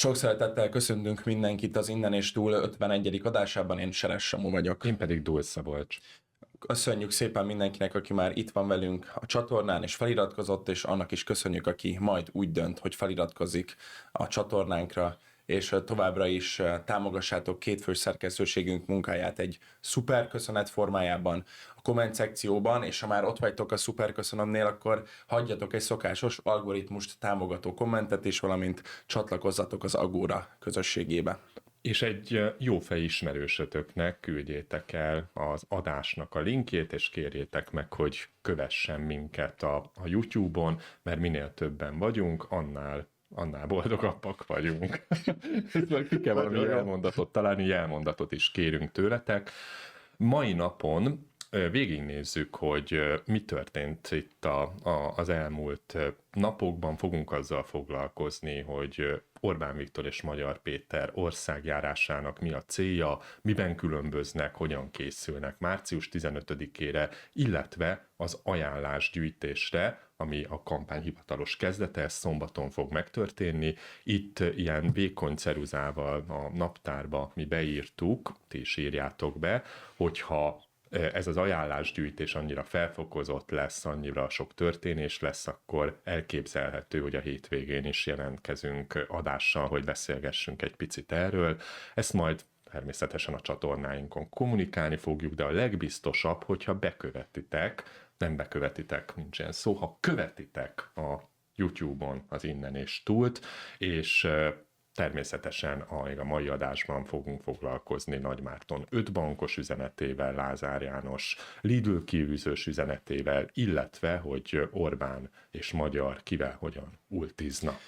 Sok szeretettel köszöntünk mindenkit az Innen és Túl 51. adásában, én Seres Samu vagyok. Én pedig Dúl Szabolcs. Köszönjük szépen mindenkinek, aki már itt van velünk a csatornán és feliratkozott, és annak is köszönjük, aki majd úgy dönt, hogy feliratkozik a csatornánkra, és továbbra is támogassátok két főszerkesztőségünk munkáját egy szuper köszönet formájában a komment szekcióban, és ha már ott vagytok a szuper köszönömnél, akkor hagyjatok egy szokásos algoritmust támogató kommentet is, valamint csatlakozzatok az Agora közösségébe. És egy jófej ismerősötöknek küldjétek el az adásnak a linkjét, és kérjétek meg, hogy kövessen minket a YouTube-on, mert minél többen vagyunk, annál boldogabbak vagyunk. Ki kell valami jelmondatot találni, jelmondatot is kérünk tőletek. Mai napon végignézzük, hogy mi történt itt az elmúlt napokban. Fogunk azzal foglalkozni, hogy Orbán Viktor és Magyar Péter országjárásának mi a célja, miben különböznek, hogyan készülnek március 15-ére, illetve az ajánlásgyűjtésre, ami a kampány hivatalos kezdete, ez szombaton fog megtörténni. Itt ilyen vékony ceruzával a naptárba mi beírtuk, ti is írjátok be, hogyha ez az ajánlásgyűjtés annyira felfokozott lesz, annyira sok történés lesz, akkor elképzelhető, hogy a hétvégén is jelentkezünk adással, hogy beszélgessünk egy picit erről. Ezt majd természetesen a csatornáinkon kommunikálni fogjuk, de a legbiztosabb, hogyha bekövetitek, nem bekövetitek, nincs ilyen szó, ha követitek a YouTube-on az Innen és Túlt, és természetesen a mai adásban fogunk foglalkozni Nagy Márton 5 bankos üzenetével, Lázár János Lidl kiűzős üzenetével, illetve hogy Orbán és Magyar kivel hogyan ultizna.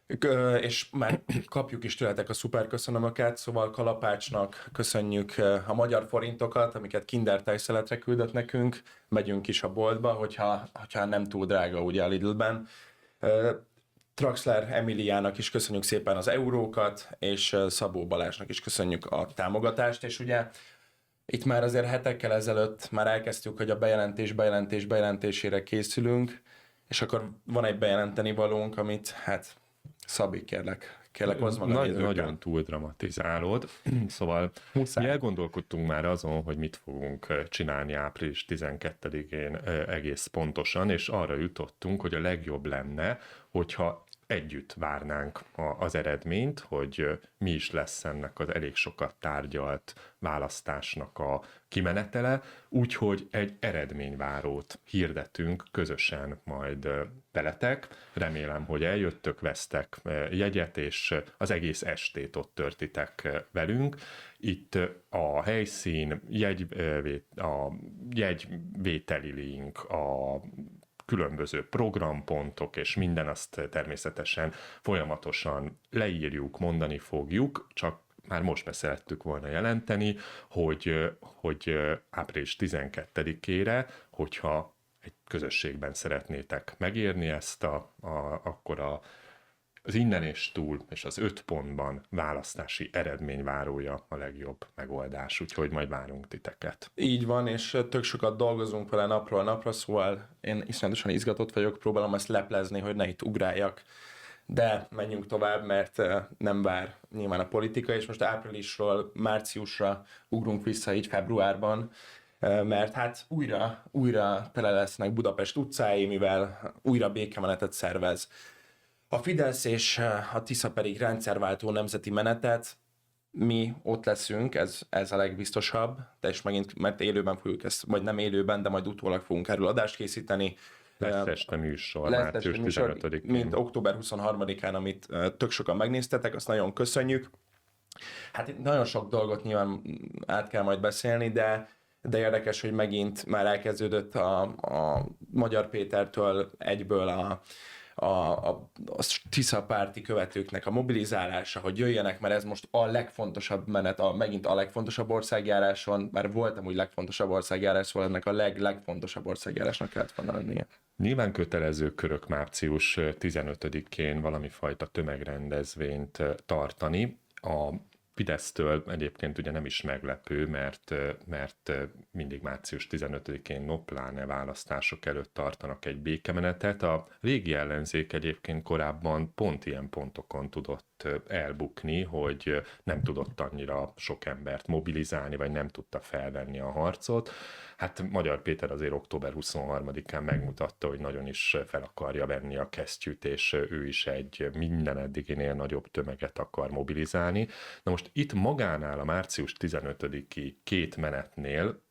És már kapjuk is tőletek a szuper köszönömöket, szóval Kalapácsnak köszönjük a magyar forintokat, amiket Kinder tejszeletre küldött nekünk, megyünk is a boltba, hogyha nem túl drága ugye a Lidlben. Traxler Emiliának is köszönjük szépen az eurókat, és Szabó Balázsnak is köszönjük a támogatást, és ugye itt már azért hetekkel ezelőtt már elkezdtük, hogy a bejelentésére készülünk, és akkor van egy bejelenteni valónk, amit hát Szabi, kérlek hozd meg a nézőkkel. Nagyon túl dramatizálod, szóval mi elgondolkodtunk már azon, hogy mit fogunk csinálni április 12-én egész pontosan, és arra jutottunk, hogy a legjobb lenne, hogyha együtt várnánk az eredményt, hogy mi is lesz ennek az elég sokat tárgyalt választásnak a kimenetele, úgyhogy egy eredményvárót hirdetünk közösen majd veletek. Remélem, hogy eljöttök, vesztek jegyet, és az egész estét ott törtitek velünk. Itt a helyszín, a jegyvételi link, a különböző programpontok, és minden azt természetesen folyamatosan leírjuk, mondani fogjuk, csak már most szerettük volna jelenteni, hogy április 12-ére, hogyha egy közösségben szeretnétek megérni ezt, akkor az Innen és Túl és az 5 pontban választási eredményvárója a legjobb megoldás, úgyhogy majd várunk titeket. Így van, és tök sokat dolgozunk vele napról napra, szóval én iszonyatosan izgatott vagyok, próbálom ezt leplezni, hogy ne itt ugráljak, de menjünk tovább, mert nem vár nyilván a politika, és most áprilisról márciusra ugrunk vissza így februárban, mert hát újra tele lesznek Budapest utcái, mivel újra békemenetet szervez a Fidesz, és a Tisza pedig rendszerváltó nemzeti menetet. Mi ott leszünk, ez a legbiztosabb, de és megint, mert élőben fogjuk ezt, vagy nem élőben, de majd utólag fogunk erről adást készíteni. Lesz este műsor, március 15-én. Mint október 23-án, amit tök sokan megnéztetek, azt nagyon köszönjük. Hát itt nagyon sok dolgot nyilván át kell majd beszélni, de érdekes, hogy megint már elkezdődött a Magyar Pétertől egyből a Tisza párti követőknek a mobilizálása, hogy jöjjenek, mert ez most a legfontosabb menet, megint a legfontosabb országjáráson, már voltam úgy legfontosabb országjárás, szóval ennek a legfontosabb országjárásnak kellett volna lennie. Nyilván kötelező körök március 15-én valami fajta tömegrendezvényt tartani. A Fidesztől egyébként ugye nem is meglepő, mert mindig március 15-én pláne választások előtt tartanak egy békemenetet. A régi ellenzék egyébként korábban pont ilyen pontokon tudott fog elbukni, hogy nem tudott annyira sok embert mobilizálni, vagy nem tudta felvenni a harcot. Hát Magyar Péter azért október 23-án megmutatta, hogy nagyon is fel akarja venni a kesztyűt, és ő is egy minden eddiginél nagyobb tömeget akar mobilizálni. Na most itt magánál a március 15-i két menetnél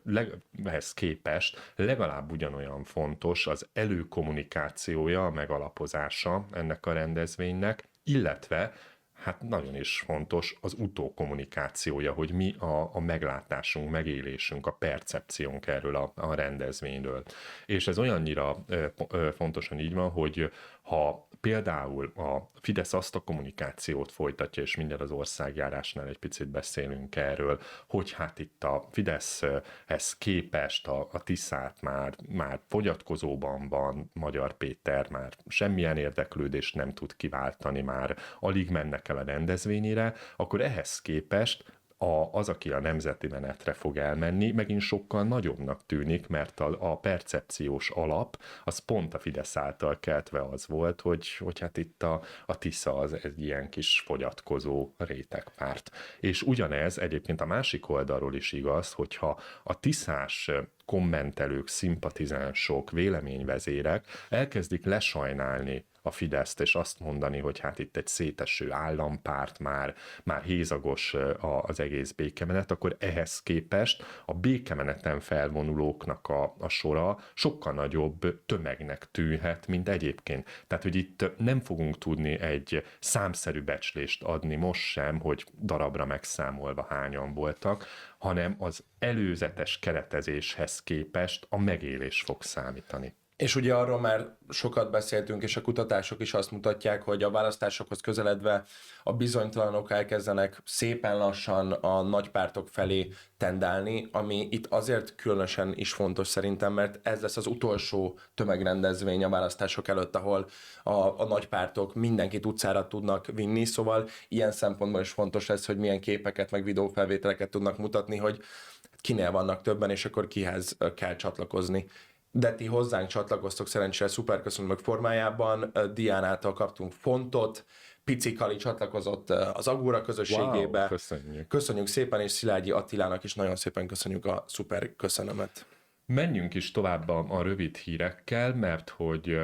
ehhez képest legalább ugyanolyan fontos az előkommunikációja, a megalapozása ennek a rendezvénynek, illetve hát nagyon is fontos az utókommunikációja, hogy mi a meglátásunk, megélésünk, a percepciónk erről a rendezvényről. És ez olyannyira fontosan így van, hogy ha például a Fidesz azt a kommunikációt folytatja, és mindjárt az országjárásnál egy picit beszélünk erről, hogy hát itt a Fideszhez képest a Tiszát már fogyatkozóban van, Magyar Péter már semmilyen érdeklődést nem tud kiváltani, már alig mennek el a rendezvényére, akkor ehhez képest az, aki a nemzeti menetre fog elmenni, megint sokkal nagyobbnak tűnik, mert a percepciós alap az pont a Fidesz által keltve az volt, hogy hát itt a Tisza az egy ilyen kis fogyatkozó rétegpárt. És ugyanez egyébként a másik oldalról is igaz, hogyha a tiszás kommentelők, szimpatizánsok, véleményvezérek elkezdik lesajnálni a Fideszt, és azt mondani, hogy hát itt egy széteső állampárt, már hézagos az egész békemenet, akkor ehhez képest a békemeneten felvonulóknak a sora sokkal nagyobb tömegnek tűnhet, mint egyébként. Tehát, hogy itt nem fogunk tudni egy számszerű becslést adni most sem, hogy darabra megszámolva hányan voltak, hanem az előzetes keretezéshez képest a megélés fog számítani. És ugye arról már sokat beszéltünk, és a kutatások is azt mutatják, hogy a választásokhoz közeledve a bizonytalanok elkezdenek szépen lassan a nagypártok felé tendálni, ami itt azért különösen is fontos szerintem, mert ez lesz az utolsó tömegrendezvény a választások előtt, ahol a nagypártok mindenkit utcára tudnak vinni, szóval ilyen szempontból is fontos lesz, hogy milyen képeket, meg videófelvételeket tudnak mutatni, hogy kinél vannak többen, és akkor kihez kell csatlakozni. De ti hozzánk csatlakoztok szerencsére szuperköszönők formájában, Diánától kaptunk fontot, Pici Kali csatlakozott az Agóra közösségébe. Wow, köszönjük. Köszönjük szépen, és Szilágyi Attilának is nagyon szépen köszönjük a szuperköszönömet. Menjünk is tovább a rövid hírekkel, mert hogy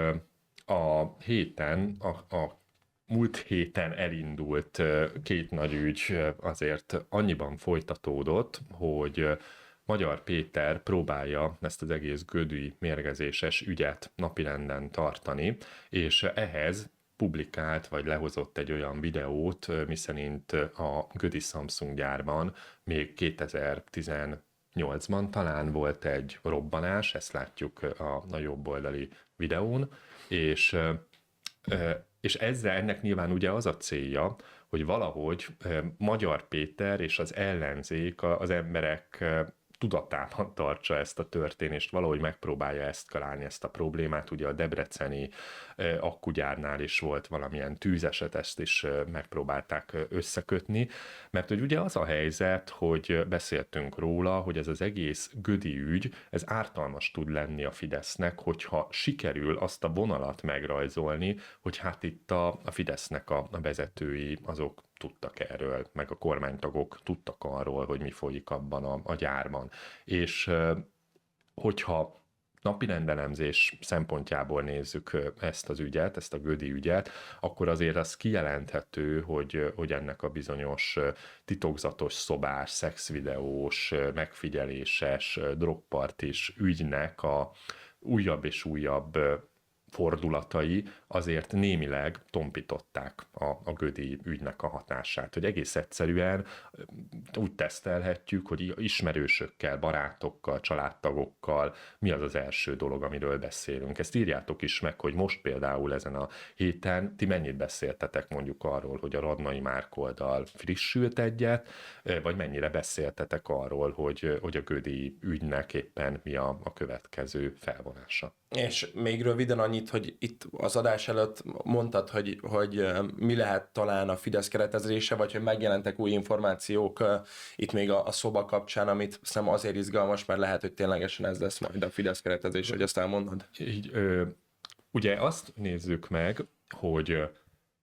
a héten, a múlt héten elindult két nagy ügy azért annyiban folytatódott, hogy Magyar Péter próbálja ezt az egész gödui mérgezéses ügyet napirenden tartani, és ehhez publikált vagy lehozott egy olyan videót, miszerint a gödi Samsung gyárban még 2018-ban talán volt egy robbanás, ezt látjuk a jobb oldali videón, és ennek nyilván ugye az a célja, hogy valahogy Magyar Péter és az ellenzék az emberek tudatában tartsa ezt a történést, valahogy megpróbálja eszkalálni ezt a problémát. Ugye a debreceni akkugyárnál is volt valamilyen tűzeset, ezt is megpróbálták összekötni, mert hogy ugye az a helyzet, hogy beszéltünk róla, hogy ez az egész gödi ügy, ez ártalmas tud lenni a Fidesznek, hogyha sikerül azt a vonalat megrajzolni, hogy hát itt a Fidesznek a vezetői azok tudtak erről, meg a kormánytagok tudtak arról, hogy mi folyik abban a gyárban. És hogyha napirendelemzés szempontjából nézzük ezt az ügyet, ezt a gödi ügyet, akkor azért az kijelenthető, hogy ennek a bizonyos titokzatos szobás, szexvideós, megfigyeléses, drogpartis ügynek a újabb és újabb fordulatai azért némileg tompították a gödi ügynek a hatását, hogy egész egyszerűen úgy tesztelhetjük, hogy ismerősökkel, barátokkal, családtagokkal mi az az első dolog, amiről beszélünk. Ezt írjátok is meg, hogy most például ezen a héten ti mennyit beszéltetek mondjuk arról, hogy a Radnai Márk oldal frissült egyet, vagy mennyire beszéltetek arról, hogy a gödi ügynek éppen mi a következő felvonása. És még röviden annyit, hogy itt az adás előtt mondtad, hogy mi lehet talán a Fidesz keretezése, vagy hogy megjelentek új információk itt még a szoba kapcsán, amit szerintem azért izgalmas, mert lehet, hogy ténylegesen ez lesz majd a Fidesz keretezés, hogy azt elmondod. Így, ugye azt nézzük meg, hogy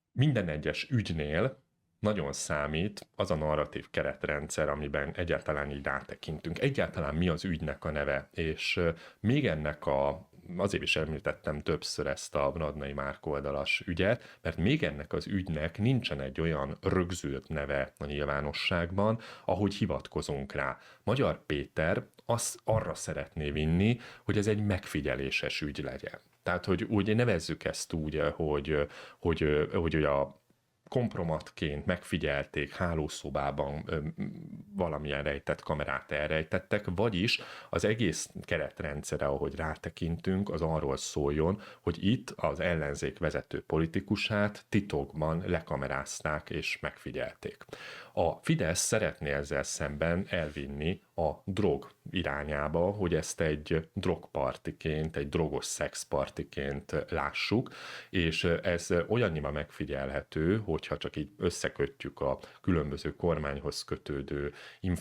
Minden egyes ügynél nagyon számít az a narratív keretrendszer, amiben egyáltalán így rátekintünk. Egyáltalán mi az ügynek a neve, és még ennek azért is említettem többször ezt a Radnai Márk oldalas ügyet, mert még ennek az ügynek nincsen egy olyan rögzült neve a nyilvánosságban, ahogy hivatkozunk rá. Magyar Péter arra szeretné vinni, hogy ez egy megfigyeléses ügy legyen. Tehát, hogy úgy nevezzük ezt úgy, hogy a kompromatként megfigyelték, hálószobában valamilyen rejtett kamerát elrejtettek, vagyis az egész keretrendszere, ahogy rátekintünk, az arról szóljon, hogy itt az ellenzék vezető politikusát titokban lekamerázták és megfigyelték. A Fidesz szeretné ezzel szemben elvinni a drog irányába, hogy ezt egy drogpartiként, egy drogos szexpartiként lássuk, és ez olyannyira megfigyelhető, hogyha csak így összekötjük a különböző kormányhoz kötődő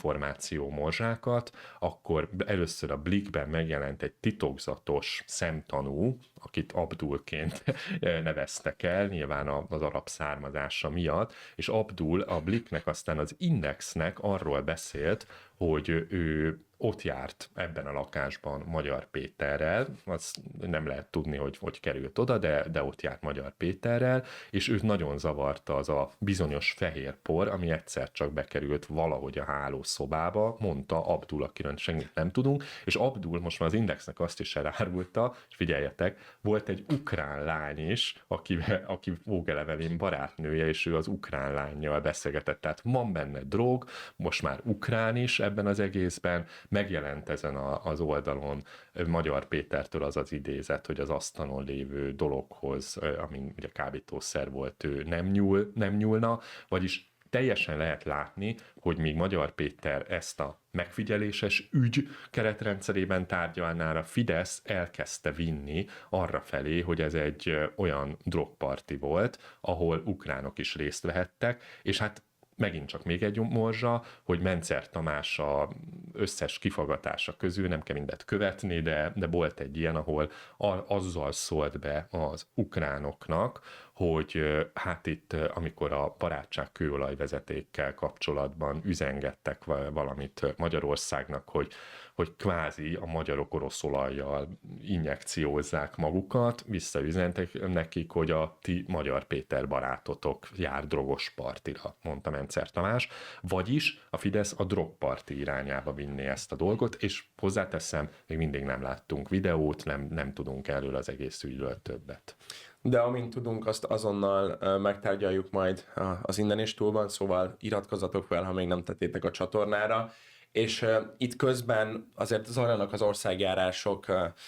információmorzsákat, akkor először a Blikben megjelent egy titokzatos szemtanú, akit Abdulként neveztek el, nyilván az arab származása miatt, és Abdul a Bliknek, aztán az Indexnek arról beszélt, hogy ő ott járt ebben a lakásban Magyar Péterrel, azt nem lehet tudni, hogy került oda, de ott járt Magyar Péterrel, és őt nagyon zavarta az a bizonyos fehér por, ami egyszer csak bekerült valahogy a hálószobába, mondta Abdul, akiről semmit nem tudunk, és Abdul most már az Indexnek azt is elárulta, és figyeljetek, volt egy ukrán lány is, aki Vogelevelin barátnője, és ő az ukrán lánnyal beszélgetett, tehát van benne drog, most már ukrán is ebben az egészben, megjelent ezen az oldalon Magyar Pétertől az idézet, hogy az asztalon lévő dologhoz, amin ugye kábítószer volt, ő nem nyúlna, vagyis teljesen lehet látni, hogy míg Magyar Péter ezt a megfigyeléses ügy keretrendszerében tárgyalnál, a Fidesz elkezdte vinni arra felé, hogy ez egy olyan drogparti volt, ahol ukránok is részt vehettek, és hát megint csak még egy morzsa, hogy Mencer Tamás összes kifagatása közül nem kell mindet követni, de volt egy ilyen, ahol azzal szólt be az ukránoknak, hogy hát itt, amikor a barátság kőolajvezetékkel kapcsolatban üzengettek valamit Magyarországnak, hogy kvázi a magyarok orosz olajjal injekciózzák magukat, visszaüzentek nekik, hogy a ti Magyar Péter barátotok jár drogos partira, mondta Mencer Tamás, vagyis a Fidesz a drogparti irányába vinné ezt a dolgot, és hozzáteszem, még mindig nem láttunk videót, nem tudunk erről az egész ügyről többet. De amint tudunk, azt azonnal megtárgyaljuk majd az Innen és Túlban, szóval iratkozzatok fel, ha még nem tettétek a csatornára. És itt közben azért zajlanak az országjárások,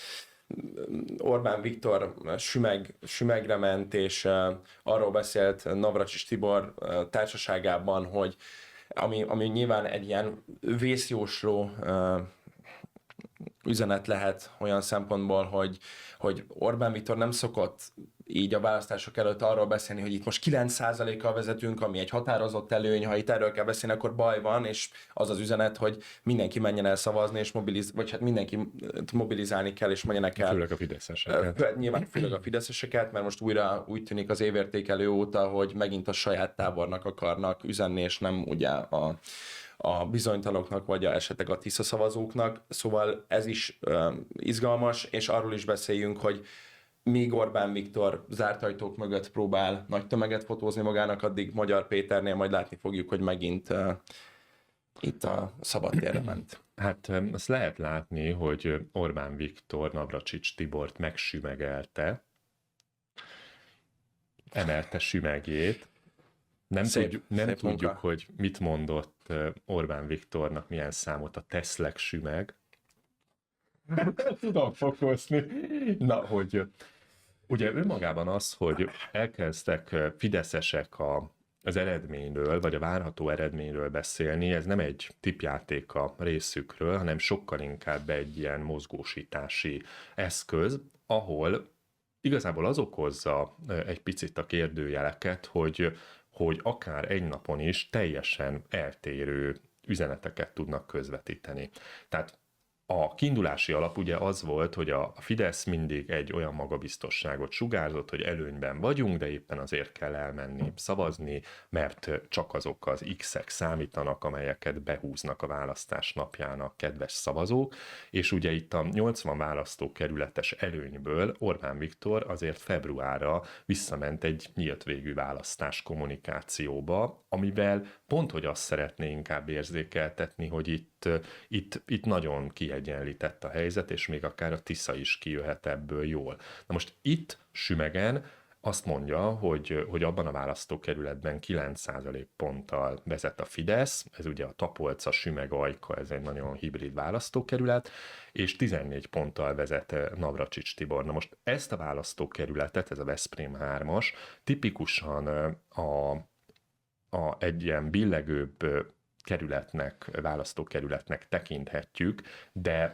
Orbán Viktor sümegre ment, és arról beszélt Navracsics Tibor társaságában, hogy ami nyilván egy ilyen vészjósló üzenet lehet olyan szempontból, hogy Orbán Viktor nem szokott így a választások előtt arról beszélni, hogy itt most 9%-kal vezetünk, ami egy határozott előny, ha itt erről kell beszélni, akkor baj van, és az az üzenet, hogy mindenki menjen el szavazni, és vagy hát mindenki mobilizálni kell, és menjenek el. Főleg a fideszeseket. Nyilván főleg a fideszeseket, mert most újra úgy tűnik az évértékelő óta, hogy megint a saját tábornak akarnak üzenni, és nem ugye a bizonytalanoknak, vagy esetleg a Tisza szavazóknak. Szóval ez is izgalmas, és arról is beszéljünk, hogy míg Orbán Viktor zárt ajtók mögött próbál nagy tömeget fotózni magának, addig Magyar Péternél majd látni fogjuk, hogy megint itt a szabadtérre ment. Hát azt lehet látni, hogy Orbán Viktor Navracsics Tibort megsümegelte, emelte sümegjét. Nem tudjuk, hogy mit mondott Orbán Viktornak, milyen számot a Teszlek sümeg. Tudom fokozni. Na, hogy ugye önmagában az, hogy elkezdtek fideszesek az eredményről, vagy a várható eredményről beszélni, ez nem egy tippjáték a részükről, hanem sokkal inkább egy ilyen mozgósítási eszköz, ahol igazából az okozza egy picit a kérdőjeleket, hogy akár egy napon is teljesen eltérő üzeneteket tudnak közvetíteni. Tehát A kiindulási alap ugye az volt, hogy a Fidesz mindig egy olyan magabiztosságot sugárzott, hogy előnyben vagyunk, de éppen azért kell elmenni szavazni, mert csak azok az X-ek számítanak, amelyeket behúznak a választás napján a kedves szavazók, és ugye itt a 80 választókerületes előnyből Orbán Viktor azért februárra visszament egy nyílt végű választás kommunikációba, amivel pont, hogy azt szeretné inkább érzékeltetni, hogy itt nagyon kiegyenlített a helyzet, és még akár a Tisza is kijöhet ebből jól. Na most itt Sümegen azt mondja, hogy abban a választókerületben 9% ponttal vezet a Fidesz, ez ugye a Tapolca, Sümeg, Ajka, ez egy nagyon hibrid választókerület, és 14 ponttal vezet Navracsics Tibor. Na most ezt a választókerületet, ez a Veszprém 3-as, tipikusan egy ilyen billegőbb választókerületnek tekinthetjük, de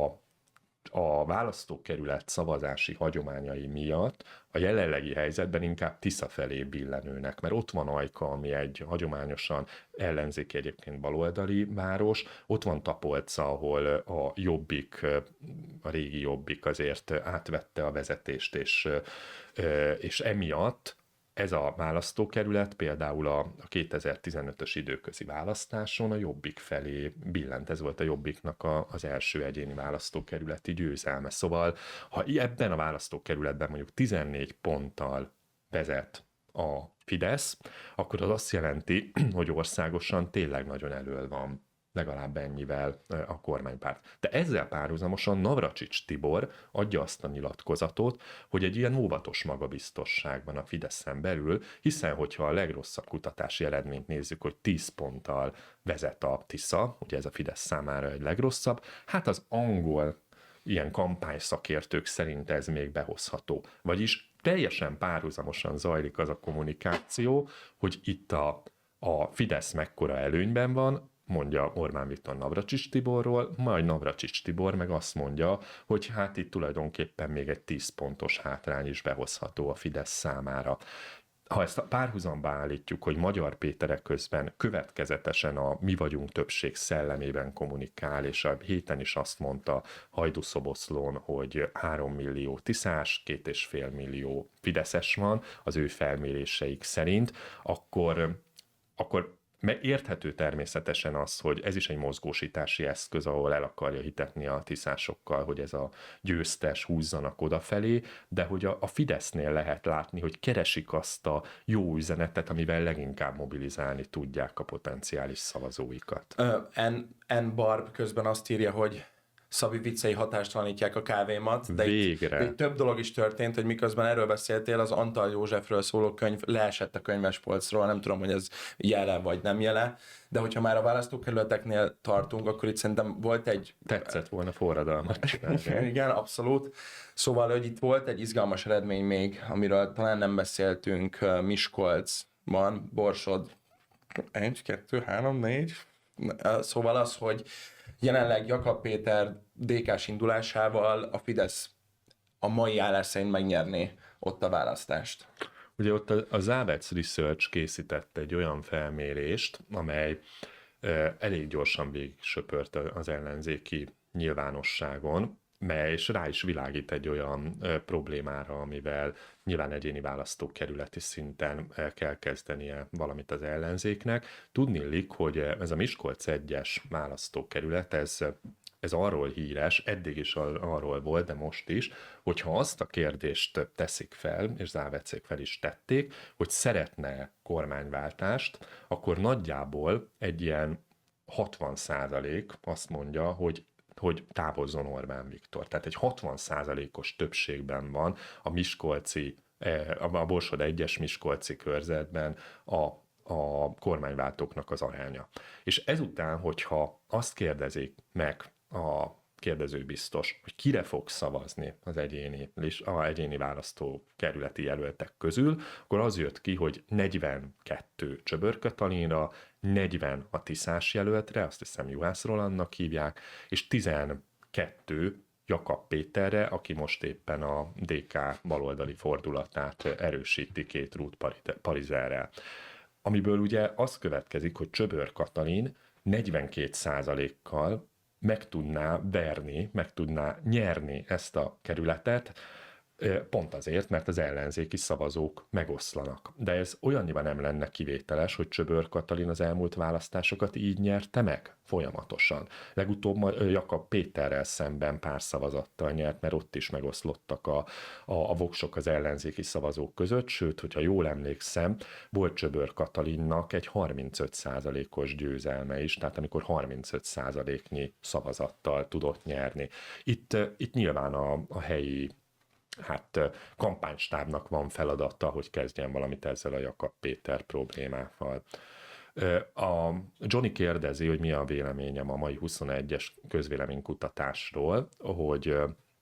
a választókerület szavazási hagyományai miatt a jelenlegi helyzetben inkább Tisza felé billenőnek, mert ott van Ajka, ami egy hagyományosan ellenzéki, egyébként baloldali város, ott van Tapolca, ahol a Jobbik, a régi Jobbik azért átvette a vezetést, és emiatt ez a választókerület például a 2015-ös időközi választáson a Jobbik felé billent. Ez volt a Jobbiknak az első egyéni választókerületi győzelme. Szóval, ha ebben a választókerületben mondjuk 14 ponttal vezet a Fidesz, akkor az azt jelenti, hogy országosan tényleg nagyon elől van legalább ennyivel a kormánypárt. De ezzel párhuzamosan Navracsics Tibor adja azt a nyilatkozatot, hogy egy ilyen óvatos magabiztosságban a Fideszen belül, hiszen hogyha a legrosszabb kutatási eredményt nézzük, hogy 10 ponttal vezet a Tisza, ugye ez a Fidesz számára egy legrosszabb, hát az angol ilyen kampányszakértők szerint ez még behozható. Vagyis teljesen párhuzamosan zajlik az a kommunikáció, hogy itt a Fidesz mekkora előnyben van, mondja Orbán Viktor Navracsics Tiborról, majd Navracsics Tibor meg azt mondja, hogy hát itt tulajdonképpen még egy 10 pontos hátrány is behozható a Fidesz számára. Ha ezt a párhuzamba állítjuk, hogy Magyar Péter közben következetesen a mi vagyunk többség szellemében kommunikál, és a héten is azt mondta Hajdúszoboszlón, hogy 3 millió tiszás, 2,5 millió fideszes van az ő felméréseik szerint, akkor érthető természetesen az, hogy ez is egy mozgósítási eszköz, ahol el akarja hitetni a tiszásokkal, hogy ez a győztes húzzanak odafelé, de hogy a Fidesznél lehet látni, hogy keresik azt a jó üzenetet, amivel leginkább mobilizálni tudják a potenciális szavazóikat. N. Barb közben azt írja, hogy Szabi viccei hatástalanítják a kávémat, de itt több dolog is történt, hogy miközben erről beszéltél, az Antal Józsefről szóló könyv leesett a könyvespolcról, nem tudom, hogy ez jele vagy nem jele, de hogyha már a választókerületeknél tartunk, akkor itt szerintem volt egy... Tetszett volna forradalmat csinálni. Igen, abszolút. Szóval, hogy itt volt egy izgalmas eredmény még, amiről talán nem beszéltünk, Miskolcban, Borsod 1, 2, 3, 4. Szóval az, hogy jelenleg Jakab Péter DK-s indulásával a Fidesz a mai állás szerint megnyerné ott a választást. Ugye ott a Závec Research készített egy olyan felmérést, amely elég gyorsan végig söpört az ellenzéki nyilvánosságon, és rá is világít egy olyan problémára, amivel nyilván egyéni választókerületi szinten kell kezdenie valamit az ellenzéknek. Tudniillik, hogy ez a Miskolc 1-es választókerület, ez arról híres, eddig is arról volt, de most is, hogyha azt a kérdést teszik fel, és Závecék fel is tették, hogy szeretne kormányváltást, akkor nagyjából egy ilyen 60% azt mondja, hogy távozzon Orbán Viktor. Tehát egy 60%-os többségben van a Borsod 1-es Miskolci körzetben a kormánywáltóknak az aránya. És ezután, hogyha azt kérdezik meg a kérdezőbiztos, hogy kire fog szavazni az egyéni választókerületi jelöltek közül, akkor az jött ki, hogy 42 Csöbör Katalinra, 40 a Tiszás jelöltre, azt hiszem Juhász Rolandnak hívják, és 12 Jakab Péterre, aki most éppen a DK baloldali fordulatát erősíti két Ruth Parizerrel. Amiből ugye az következik, hogy Csöbör Katalin 42%-kal meg tudná verni, meg tudná nyerni ezt a kerületet, pont azért, mert az ellenzéki szavazók megoszlanak. De ez olyannyiban nem lenne kivételes, hogy Csöbör Katalin az elmúlt választásokat így nyerte meg folyamatosan. Legutóbb Jakab Péterrel szemben pár szavazattal nyert, mert ott is megoszlottak a voksok az ellenzéki szavazók között, sőt, hogyha jól emlékszem, volt Csöbör Katalinnak egy 35%-os győzelme is, tehát amikor 35%-nyi szavazattal tudott nyerni. Itt nyilván a helyi kampánystábnak van feladata, hogy kezdjen valamit ezzel a Jakab Péter problémával. A Johnny kérdezi, hogy mi a véleményem a mai 21-es közvéleménykutatásról, hogy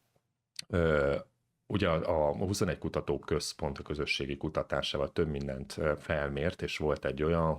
ugye a 21 kutatóközpont a közösségi kutatásával több mindent felmért, és volt egy olyan,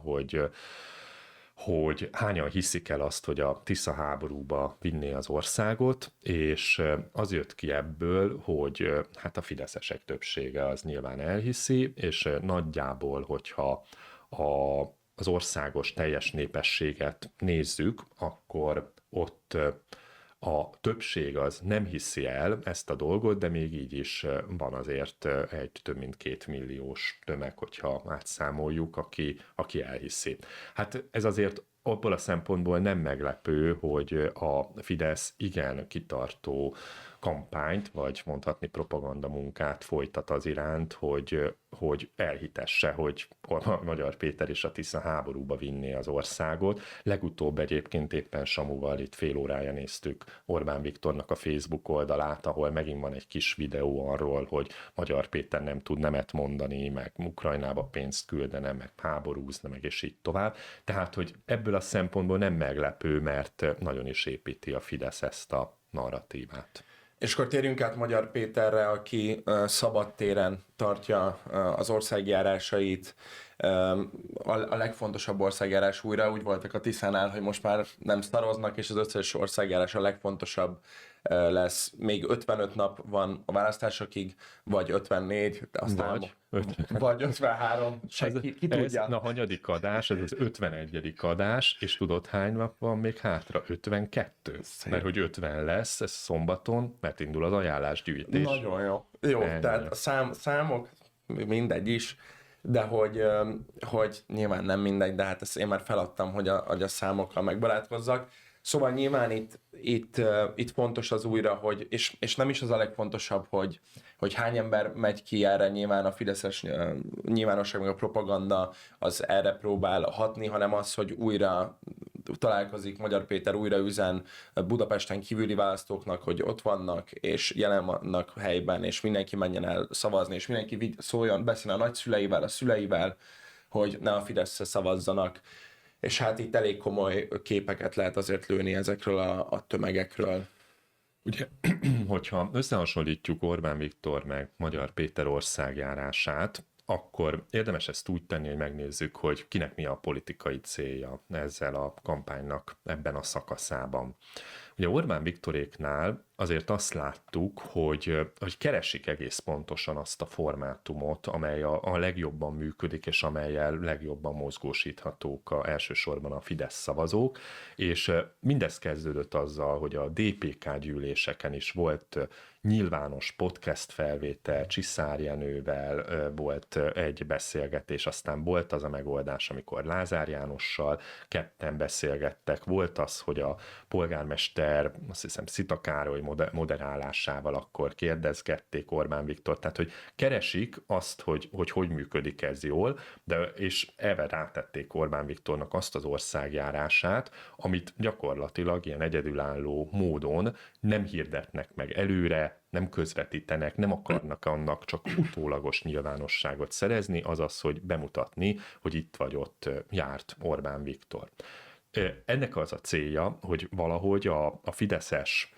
hogy hányan hiszik el azt, hogy a Tisza háborúba vinné az országot, és az jött ki ebből, hogy hát a fideszesek többsége az nyilván elhiszi, és nagyjából, hogyha az országos teljes népességet nézzük, akkor ott a többség az nem hiszi el ezt a dolgot, de még így is van azért egy több mint 2 milliós tömeg, hogyha átszámoljuk, aki elhiszi. Hát ez azért abból a szempontból nem meglepő, hogy a Fidesz igen kitartó kampányt, vagy mondhatni propagandamunkát folytat az iránt, hogy elhitesse, hogy Magyar Péter és a Tisza háborúba vinné az országot. Legutóbb egyébként éppen Samuval itt fél órája néztük Orbán Viktornak a Facebook oldalát, ahol megint van egy kis videó arról, hogy Magyar Péter nem tud nemet mondani, meg Ukrajnába pénzt küldene, meg háborúzna, meg és így tovább. Tehát, hogy ebből a szempontból nem meglepő, mert nagyon is építi a Fidesz ezt a narratívát. És akkor térjünk át Magyar Péterre, aki szabadtéren tartja az országjárásait. A legfontosabb országjárás újra úgy voltak a Tiszánál, hogy most már nem szaroznak, és az összes országjárás a legfontosabb lesz. Még 55 nap van a választásokig, vagy 54, aztán vagy 53, ki tudja. Ez a hanyadik adás, ez az 51. adás, és tudod hány nap van még hátra? 52. Szép. Mert hogy 50 lesz, ez szombaton, mert indul az ajánlásgyűjtés. Nagyon jó. Jó, tehát a számok mindegy is, de hogy nyilván nem mindegy, de hát ezt én már feladtam, hogy a számokkal megbarátkozzak. Szóval nyilván itt fontos az újra, hogy, és nem is az a legfontosabb, hogy hány ember megy ki erre, nyilván a fideszes nyilvánosság meg a propaganda az erre próbál hatni, hanem az, hogy újra találkozik Magyar Péter, újra üzen Budapesten kívüli választóknak, hogy ott vannak, és jelen vannak helyben, és mindenki menjen el szavazni, és mindenki szóljon, beszél a nagyszüleivel, a szüleivel, hogy ne a Fideszre szavazzanak. És hát itt elég komoly képeket lehet azért lőni ezekről a tömegekről. Ugye, hogyha összehasonlítjuk Orbán Viktor meg Magyar Péter országjárását, akkor érdemes ezt úgy tenni, hogy megnézzük, hogy kinek mi a politikai célja ezzel a kampánynak ebben a szakaszában. Ugye Orbán Viktoréknál azért azt láttuk, hogy keresik egész pontosan azt a formátumot, amely a legjobban működik, és amellyel legjobban mozgósíthatók elsősorban a Fidesz szavazók, és mindez kezdődött azzal, hogy a DPK gyűléseken is volt nyilvános podcast felvétel, Csiszár Jenővel volt egy beszélgetés, aztán volt az a megoldás, amikor Lázár Jánossal ketten beszélgettek, volt az, hogy a polgármester, azt hiszem Szita Károly moderálásával akkor kérdezgették Orbán Viktor, tehát hogy keresik azt, hogy működik ez jól, és erre rátették Orbán Viktornak azt az országjárását, amit gyakorlatilag ilyen egyedülálló módon nem hirdetnek meg előre, nem közvetítenek, nem akarnak annak csak utólagos nyilvánosságot szerezni, azaz, hogy bemutatni, hogy itt vagy ott járt Orbán Viktor. Ennek az a célja, hogy valahogy a fideszes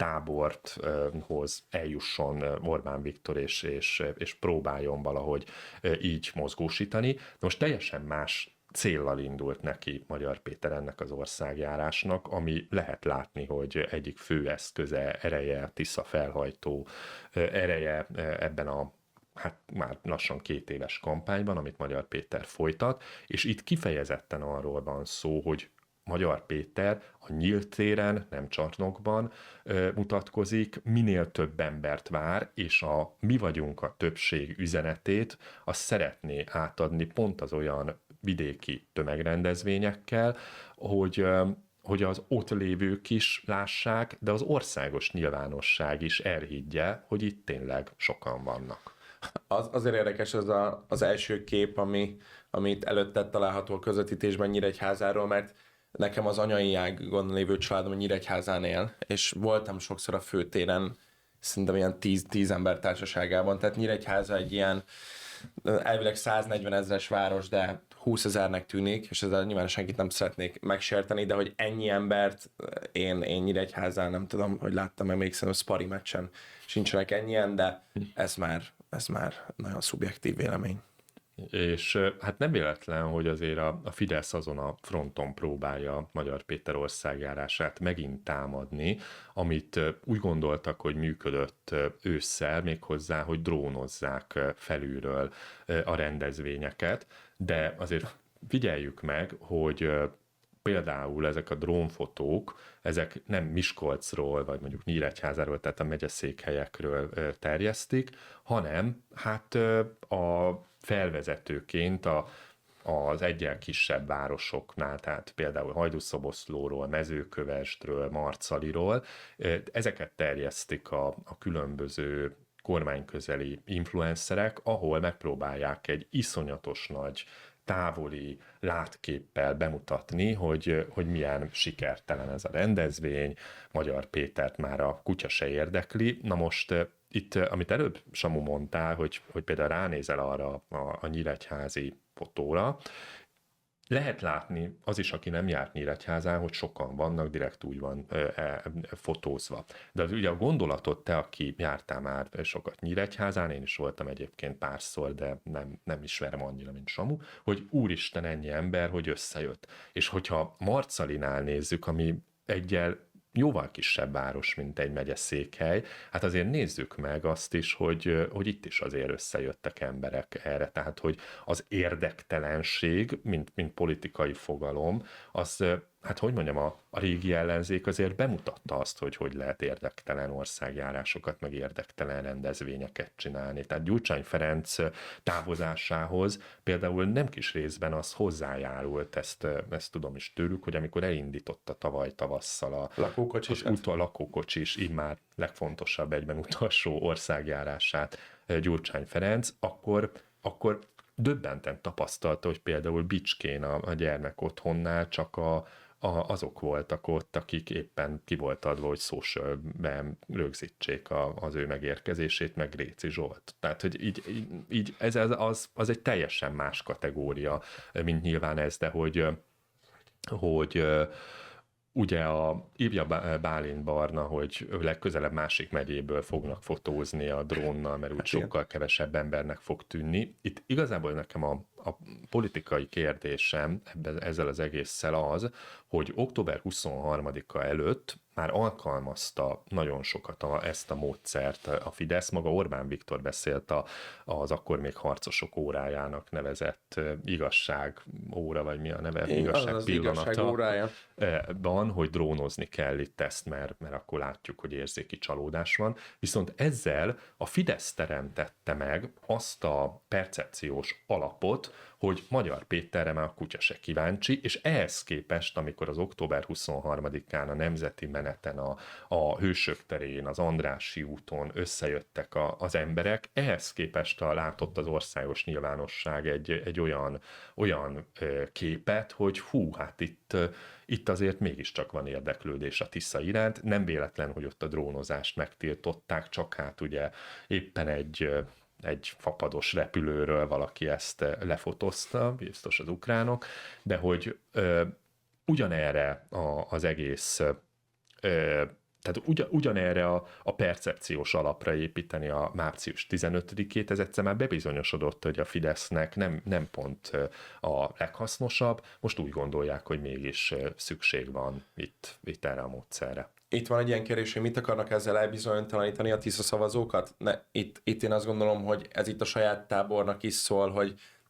táborthoz eljusson Orbán Viktor, és próbáljon valahogy így mozgósítani. Most teljesen más céllal indult neki Magyar Péter ennek az országjárásnak, ami lehet látni, hogy egyik fő eszköze, ereje, Tisza felhajtó ereje ebben a már lassan 2 éves kampányban, amit Magyar Péter folytat, és itt kifejezetten arról van szó, hogy Magyar Péter a nyílt téren, nem csarnokban mutatkozik, minél több embert vár, és a mi vagyunk a többség üzenetét, azt szeretné átadni pont az olyan vidéki tömegrendezvényekkel, hogy az ott lévők is lássák, de az országos nyilvánosság is elhiggye, hogy itt tényleg sokan vannak. Azért érdekes az első kép, amit előtte található a közvetítésben Nyíregyházáról, mert nekem az anyai ágon lévő családom Nyíregyházán él, és voltam sokszor a főtéren, szerintem ilyen 10 ember társaságában, tehát Nyíregyháza egy ilyen elvileg 140 000-es város, de 20 000-nek tűnik, és ezzel nyilván senkit nem szeretnék megsérteni, de hogy ennyi embert én Nyíregyházán nem tudom, hogy láttam-e még szerintem Spari meccsen sincsenek ennyien, de ez már nagyon szubjektív vélemény. És hát nem véletlen, hogy azért a Fidesz azon a fronton próbálja Magyar Péter országjárását megint támadni, amit úgy gondoltak, hogy működött ősszel, méghozzá, hogy drónozzák felülről a rendezvényeket, de azért figyeljük meg, hogy például ezek a drónfotók, ezek nem Miskolcról, vagy mondjuk Nyíregyházáról, tehát a megyeszékhelyekről terjesztik, hanem hát a felvezetőként az egyen kisebb városoknál, tehát például Hajdúszoboszlóról, Mezőkövesdről, Marcaliról, ezeket terjesztik a különböző kormányközeli influencerek, ahol megpróbálják egy iszonyatos nagy távoli látképpel bemutatni, hogy milyen sikertelen ez a rendezvény, Magyar Pétert már a kutya se érdekli. Na most itt, amit előbb Samu mondtál, hogy például ránézel arra a nyíregyházi fotóra, lehet látni, az is, aki nem járt Nyíregyházán, hogy sokan vannak, direkt úgy van fotózva. De az, ugye a gondolatot, te, aki jártál már sokat Nyíregyházán, én is voltam egyébként párszor, de nem ismerem annyira, mint Samu, hogy úristen, ennyi ember, hogy összejött. És hogyha Marcalinál nézzük, ami egyel jóval kisebb város, mint egy megyeszékhely, hát azért nézzük meg azt is, hogy itt is azért összejöttek emberek erre, tehát hogy az érdektelenség, mint politikai fogalom, az, hát hogy mondjam, a régi ellenzék azért bemutatta azt, hogy lehet érdektelen országjárásokat, meg érdektelen rendezvényeket csinálni. Tehát Gyurcsány Ferenc távozásához például nem kis részben az hozzájárult, ezt tudom is tőlük, hogy amikor elindította tavaly tavasszal a lakókocsis, így már legfontosabb egyben utolsó országjárását Gyurcsány Ferenc, akkor döbbenten tapasztalta, hogy például Bicskén a gyermekotthonnál csak azok voltak ott, akik éppen ki volt adva, hogy socialben rögzítsék az ő megérkezését, meg Réci Zsolt. Tehát, hogy így ez az egy teljesen más kategória, mint nyilván ez, de hogy ugye írja Bálint Barna, hogy legközelebb másik megyéből fognak fotózni a drónnal, mert úgy sokkal kevesebb embernek fog tűnni. Itt igazából nekem a politikai kérdésem ezzel az egésszel az, hogy október 23-a előtt már alkalmazta nagyon sokat ezt a módszert a Fidesz. Maga Orbán Viktor beszélt az akkor még harcosok órájának nevezett igazság óra, vagy mi a neve? Igazság pillanata. Van, hogy drónozni kell itt ezt, mert akkor látjuk, hogy érzéki csalódás van. Viszont ezzel a Fidesz teremtette meg azt a percepciós alapot, hogy Magyar Péterre már a kutya se kíváncsi, és ehhez képest, amikor az október 23-án a Nemzeti Meneten, a Hősök terén, az Andrássy úton összejöttek az emberek, ehhez képest látott az országos nyilvánosság egy olyan képet, hogy hát itt azért mégiscsak van érdeklődés a Tisza iránt. Nem véletlen, hogy ott a drónozást megtiltották, csak hát ugye éppen egy fapados repülőről valaki ezt lefotózta, biztos az ukránok, de hogy ugyanerre az egész, tehát ugyanerre a percepciós alapra építeni a március 15-ét, ez egyszer már bebizonyosodott, hogy a Fidesznek nem pont a leghasznosabb, most úgy gondolják, hogy mégis szükség van itt erre a módszerre. Itt van egy ilyen kérdés, hogy mit akarnak ezzel elbizonytalanítani a Tisza szavazókat? Itt én azt gondolom, hogy ez itt a saját tábornak is szól, hogy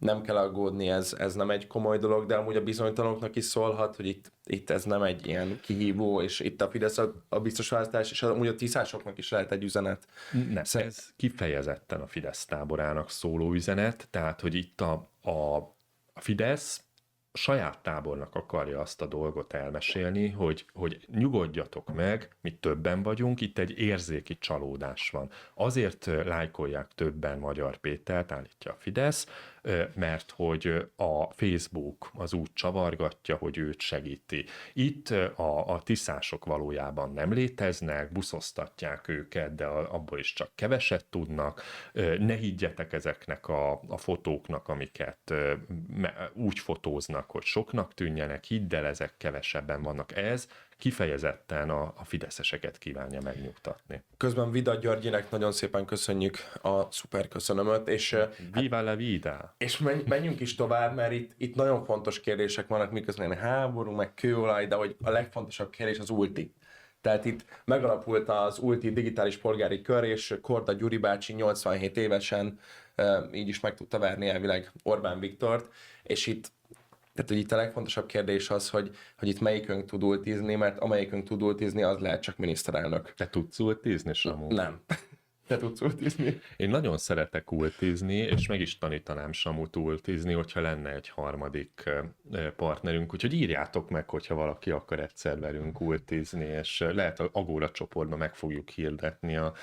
nem kell aggódni, ez nem egy komoly dolog, de amúgy a bizonytalanoknak is szólhat, hogy itt ez nem egy ilyen kihívó, és itt a Fidesz a biztos választás, és amúgy a tisztásoknak is lehet egy üzenet. Nem, ez kifejezetten a Fidesz táborának szóló üzenet, tehát, hogy itt a Fidesz saját tábornak akarja azt a dolgot elmesélni, hogy nyugodjatok meg, mi többen vagyunk, itt egy érzéki csalódás van. Azért lájkolják többen Magyar Pétert, állítja a Fidesz, mert hogy a Facebook az úgy csavargatja, hogy őt segíti. Itt a tiszások valójában nem léteznek, buszoztatják őket, de abból is csak keveset tudnak. Ne higgyetek ezeknek a fotóknak, amiket úgy fotóznak, hogy soknak tűnjenek, hidd el, ezek kevesebben vannak. Ez kifejezetten a fideszeseket kívánja megnyugtatni. Közben Vida Györgyinek nagyon szépen köszönjük a szuper köszönömöt, és Viva la vida! És menjünk is tovább, mert itt nagyon fontos kérdések vannak, miközben háború, meg kőolaj, de hogy a legfontosabb kérdés az ulti. Tehát itt megalapult az ulti digitális polgári kör, és Korda Gyuri bácsi 87 évesen így is meg tudta verni elvileg Orbán Viktort, és tehát, hogy itt a legfontosabb kérdés az, hogy itt melyikünk tud ultizni, mert amelyikünk tud ultizni, az lehet csak miniszterelnök. Te tudsz ultizni, Samu? Nem. Te tudsz ultizni? Én nagyon szeretek ultizni, és meg is tanítanám Samut ultizni, hogyha lenne egy harmadik partnerünk, úgyhogy írjátok meg, hogyha valaki akar egyszer velünk ultizni, és lehet a Agóra csoportban meg fogjuk hirdetni a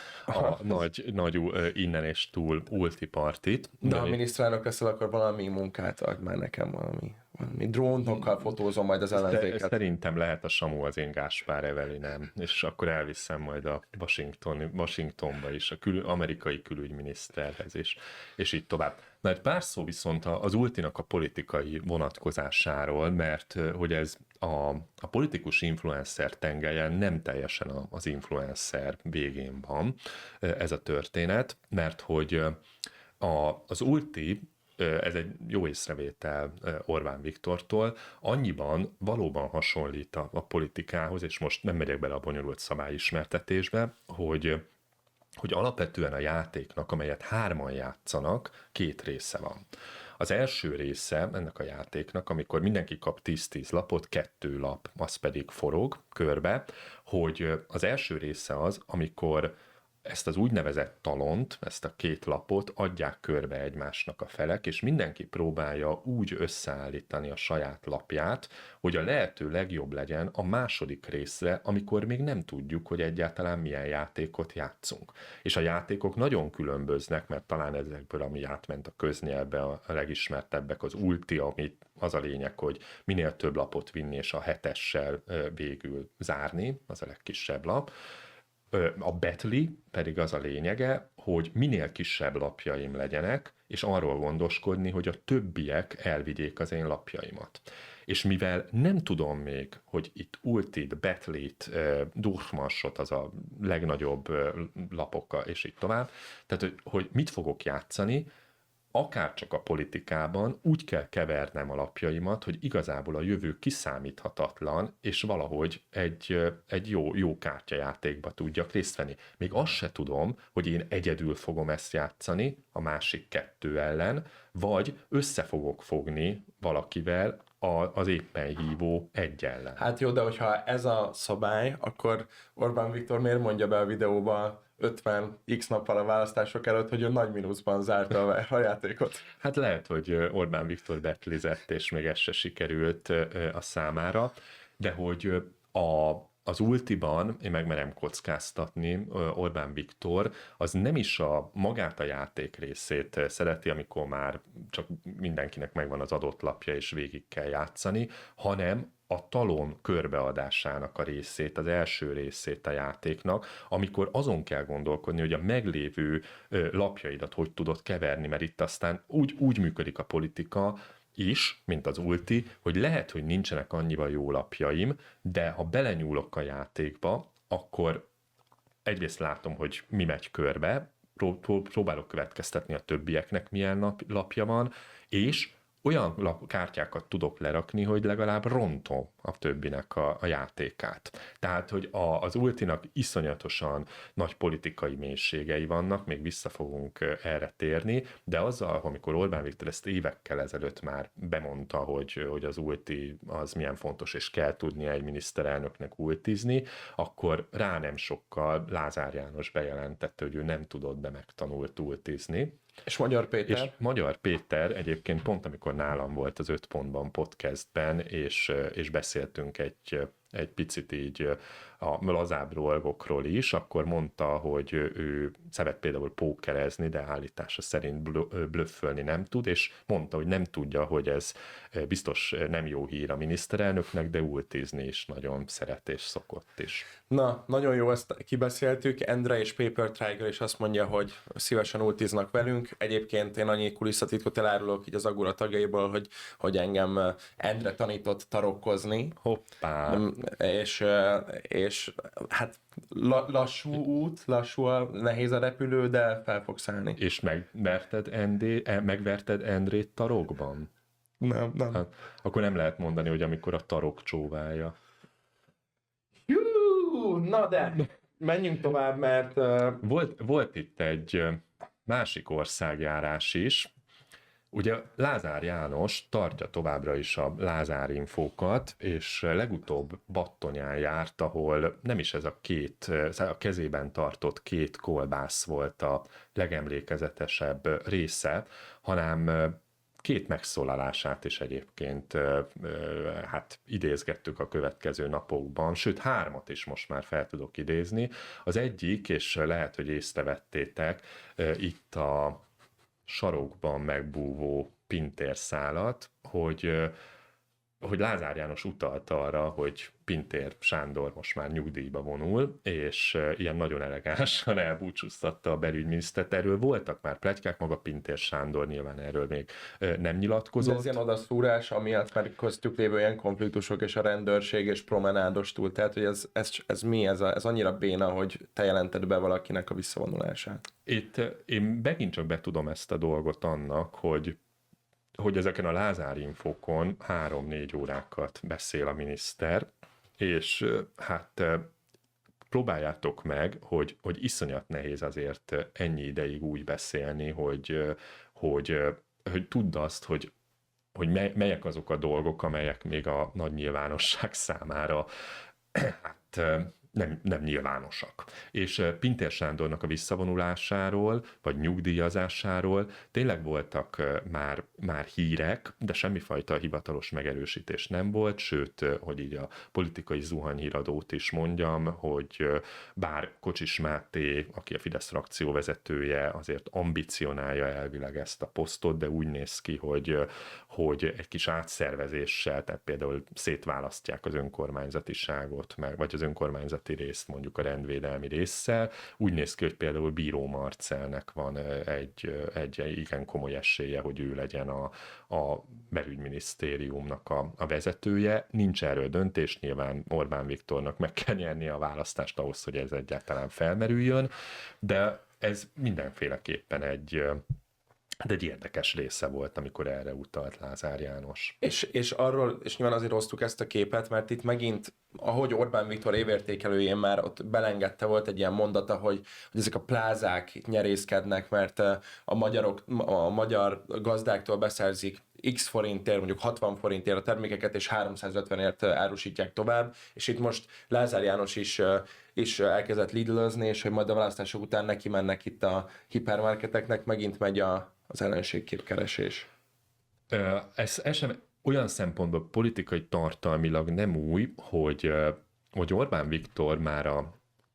nagy innen és túl ulti partit. De ha miniszterelnök leszel, akkor valami munkát ad már nekem, valami drónokkal fotózom majd az ellenzéket. Szerintem lehet a Samu az én Gáspár Evelinem, és akkor elviszem majd a Washingtonba is, amerikai külügyminiszterhez, és így tovább. Na egy pár szó viszont az ultinak a politikai vonatkozásáról, mert hogy ez a politikus influencer tengelyen nem teljesen az influencer végén van ez a történet, mert hogy az ulti, ez egy jó észrevétel Orbán Viktortól, annyiban valóban hasonlít a politikához, és most nem megyek bele a bonyolult szabályismertetésbe, hogy alapvetően a játéknak, amelyet 3-an játszanak, 2 része van. Az első része ennek a játéknak, amikor mindenki kap 10-10 lapot, 2 lap, az pedig forog körbe, hogy az első része az, amikor ezt az úgynevezett talont, ezt a 2 lapot adják körbe egymásnak a felek, és mindenki próbálja úgy összeállítani a saját lapját, hogy a lehető legjobb legyen a második részre, amikor még nem tudjuk, hogy egyáltalán milyen játékot játszunk. És a játékok nagyon különböznek, mert talán ezekből, ami átment a köznyelvbe, a legismertebbek az ulti, amit az a lényeg, hogy minél több lapot vinni, és a 7-essel végül zárni, az a legkisebb lap. A betli pedig az a lényege, hogy minél kisebb lapjaim legyenek, és arról gondoskodni, hogy a többiek elvigyék az én lapjaimat. És mivel nem tudom még, hogy itt ultit, betlit, durfmarsot, az a legnagyobb lapokkal, és így tovább, tehát hogy mit fogok játszani, akárcsak a politikában úgy kell kevernem a lapjaimat, hogy igazából a jövő kiszámíthatatlan, és valahogy egy jó kártyajátékba tudjak részt venni. Még azt se tudom, hogy én egyedül fogom ezt játszani a másik 2 ellen, vagy össze fogok fogni valakivel az éppen hívó 1 ellen. Hát jó, de hogyha ez a szabály, akkor Orbán Viktor miért mondja be a videóba 50x nappal a választások előtt, hogy ő nagy mínuszban zárta a játékot? Hát lehet, hogy Orbán Viktor betlizett, és még ez se sikerült a számára, de hogy az ultiban, én megmerem kockáztatni, Orbán Viktor az nem is magát a játék részét szereti, amikor már csak mindenkinek megvan az adott lapja, és végig kell játszani, hanem a talon körbeadásának a részét, az első részét a játéknak, amikor azon kell gondolkodni, hogy a meglévő lapjaidat hogy tudod keverni, mert itt aztán úgy működik a politika is, mint az ulti, hogy lehet, hogy nincsenek annyival jó lapjaim, de ha belenyúlok a játékba, akkor egyrészt látom, hogy mi megy körbe, próbálok következtetni a többieknek, milyen lapja van, és olyan kártyákat tudok lerakni, hogy legalább rontom a többinek a játékát. Tehát, hogy az ultinak iszonyatosan nagy politikai mélységei vannak, még vissza fogunk erre térni, de azzal, amikor Orbán Viktor ezt évekkel ezelőtt már bemondta, hogy az ulti az milyen fontos, és kell tudnia egy miniszterelnöknek ultizni, akkor rá nem sokkal Lázár János bejelentette, hogy ő nem tudott, de megtanult ultizni. És Magyar Péter? És Magyar Péter egyébként pont amikor nálam volt az 5 pontban podcastben, és beszéltünk egy picit így a lazább dolgokról is, akkor mondta, hogy ő szeret például pókerezni, de állítása szerint blöffölni nem tud, és mondta, hogy nem tudja, hogy ez biztos nem jó hír a miniszterelnöknek, de ultizni is nagyon szeret és szokott is. Na, nagyon jó, ezt kibeszéltük. Endre és Paper Tiger is azt mondja, hogy szívesen ultiznak velünk. Egyébként én annyi kulisszatitkot elárulok így az Agora tagjaiból, hogy engem Endre tanított tarokkozni. Hoppá! És hát lassú út, nehéz a repülő, de fel fogsz állni. És megverted Endrét tarokban? Nem. Hát, akkor nem lehet mondani, hogy amikor a tarok csóválja. Na de, menjünk tovább, mert... Volt itt egy másik országjárás is. Ugye Lázár János tartja továbbra is a Lázár infókat, és legutóbb Battonyán járt, ahol nem is ez a kezében tartott 2 kolbász volt a legemlékezetesebb része, hanem 2 megszólalását is egyébként hát idézgettük a következő napokban, sőt 3 is most már fel tudok idézni. Az egyik, és lehet, hogy észrevettétek, itt a sarokban megbúvó pintérszálat, hogy Lázár János utalt arra, hogy Pintér Sándor most már nyugdíjba vonul, és ilyen nagyon elegánsan elbúcsúztatta a belügyminisztert. Erről voltak már pletykák, maga Pintér Sándor nyilván erről még nem nyilatkozott. De ez ilyen odaszúrás, amiatt már köztük lévő ilyen konfliktusok és a rendőrség és promenádos túl. Tehát, hogy ez mi? Ez annyira béna, hogy te jelented be valakinek a visszavonulását. Itt én megint csak betudom ezt a dolgot annak, hogy ezeken a Lázár infókon 3-4 órákat beszél a miniszter, és hát próbáljátok meg, hogy iszonyat nehéz azért ennyi ideig úgy beszélni, hogy tudd azt, hogy melyek azok a dolgok, amelyek még a nagy nyilvánosság számára hát nem nyilvánosak. És Pintér Sándornak a visszavonulásáról, vagy nyugdíjazásáról tényleg voltak már hírek, de semmifajta hivatalos megerősítés nem volt, sőt, hogy így a politikai zuhanyhíradót is mondjam, hogy bár Kocsis Máté, aki a Fidesz frakció vezetője, azért ambicionálja elvileg ezt a posztot, de úgy néz ki, hogy egy kis átszervezéssel, tehát például szétválasztják az önkormányzatiságot, vagy az önkormányzati részt mondjuk a rendvédelmi résszel. Úgy néz ki, hogy például Bíró Marcelnek van egy igen komoly esélye, hogy ő legyen a belügyminisztériumnak a vezetője. Nincs erről döntés, nyilván Orbán Viktornak meg kell nyernie a választást ahhoz, hogy ez egyáltalán felmerüljön, de ez mindenféleképpen egy érdekes része volt, amikor erre utalt Lázár János. És nyilván azért hoztuk ezt a képet, mert itt megint, ahogy Orbán Viktor évértékelőjén már ott belengedte, volt egy ilyen mondata, hogy ezek a plázák itt nyerészkednek, mert a magyar gazdáktól beszerzik X forintért, mondjuk 60 forintért a termékeket, és 350ért árusítják tovább, és itt most Lázár János is elkezdett Lidl-özni, és hogy majd a választások után neki mennek itt a hipermarketeknek, megint megy az ellenségképkeresés. Ez sem olyan szempontból politikai tartalmilag nem új, hogy Orbán Viktor már a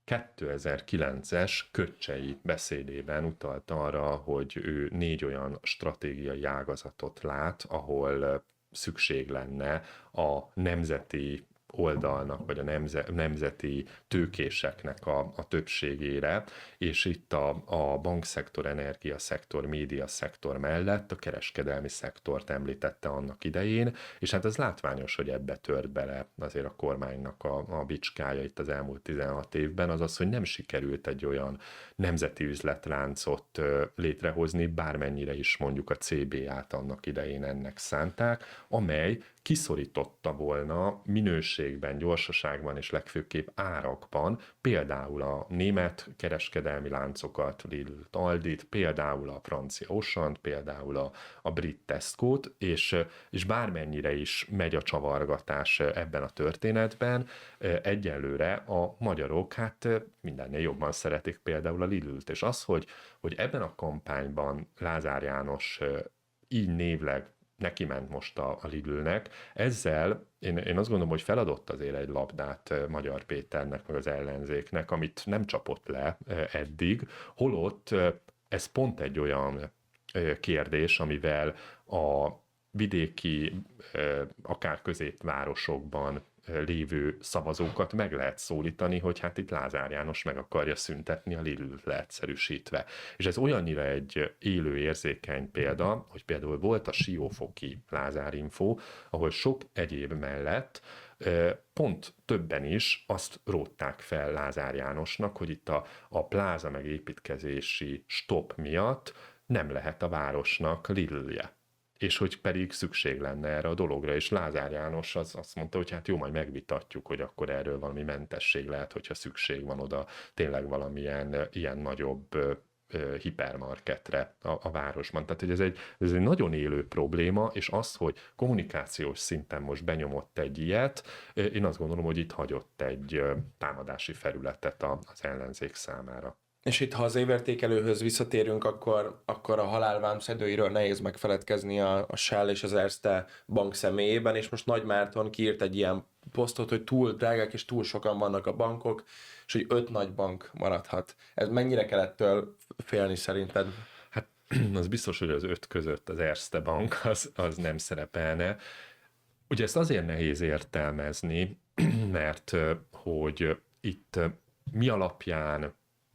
2009-es Köccsei beszédében utalt arra, hogy ő 4 olyan stratégiai ágazatot lát, ahol szükség lenne a nemzeti oldalnak, vagy a nemzeti tőkéseknek a többségére, és itt a bankszektor, energiaszektor, médiaszektor mellett a kereskedelmi szektort említette annak idején, és hát az látványos, hogy ebbe tört bele azért a kormánynak a bicskája itt az elmúlt 16 évben, azaz, hogy nem sikerült egy olyan nemzeti üzletláncot létrehozni, bármennyire is mondjuk a CBA-t annak idején ennek szánták, amely kiszorította volna minőségben, gyorsaságban és legfőképp árakban például a német kereskedelmi láncokat, Lidl-t, Aldit, például a francia Auchan-t, például a brit Tesco-t, és bármennyire is megy a csavargatás ebben a történetben, egyelőre a magyarok hát mindennél jobban szeretik például a Lidl-t, és az, hogy ebben a kampányban Lázár János így névleg neki ment most a Lidlnek. Ezzel én azt gondolom, hogy feladott azért egy labdát Magyar Péternek, meg az ellenzéknek, amit nem csapott le eddig, holott ez pont egy olyan kérdés, amivel a vidéki, akár középvárosokban lévő szavazókat meg lehet szólítani, hogy hát itt Lázár János meg akarja szüntetni a Lidl-t leegyszerűsítve. És ez olyannyira egy élő érzékeny példa, hogy például volt a Siófoki Lázár Info, ahol sok egyéb mellett pont többen is azt rótták fel Lázár Jánosnak, hogy itt a pláza megépítkezési stop miatt nem lehet a városnak Lidlje. És hogy pedig szükség lenne erre a dologra, és Lázár János azt mondta, hogy hát jó, majd megvitatjuk, hogy akkor erről valami mentesség lehet, hogyha szükség van oda tényleg valamilyen ilyen nagyobb hipermarketre a városban. Tehát, hogy ez egy nagyon élő probléma, és az, hogy kommunikációs szinten most benyomott egy ilyet, én azt gondolom, hogy itt hagyott egy támadási felületet az ellenzék számára. És itt, ha az évértékelőhöz visszatérünk, akkor a halálvám szedőiről nehéz megfeledkezni a Shell és az Erste bank személyében, és most Nagy Márton kiírt egy ilyen posztot, hogy túl drágák és túl sokan vannak a bankok, és hogy 5 nagy bank maradhat. Ez mennyire kell ettől félni szerinted? Hát az biztos, hogy az 5 között az Erste bank az nem szerepelne. Ugye ezt azért nehéz értelmezni, mert hogy itt mi alapján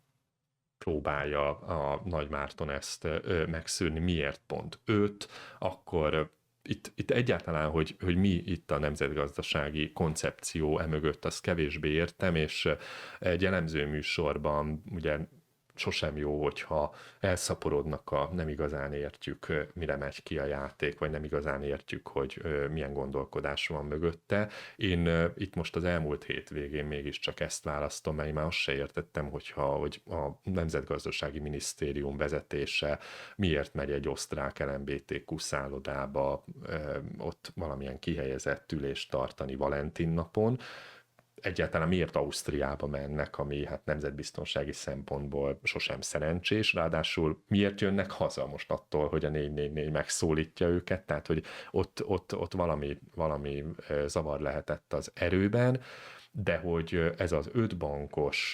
próbálja a Nagy Márton ezt megszűrni, miért pont 5, akkor itt egyáltalán, hogy mi itt a nemzetgazdasági koncepció emögött, azt kevésbé értem, és egy elemző műsorban ugye sosem jó, hogyha elszaporodnak nem igazán értjük, mire megy ki a játék, vagy nem igazán értjük, hogy milyen gondolkodás van mögötte. Én itt most az elmúlt hétvégén mégiscsak ezt választom, mert én már azt se értettem, hogy a Nemzetgazdasági Minisztérium vezetése miért megy egy osztrák LMBTQ szállodába ott valamilyen kihelyezett ülést tartani Valentin napon, egyáltalán miért Ausztriába mennek, ami hát nemzetbiztonsági szempontból sosem szerencsés, ráadásul miért jönnek haza most attól, hogy a 444 megszólítja őket, tehát hogy ott valami zavar lehetett az erőben, de hogy ez az 5 bankos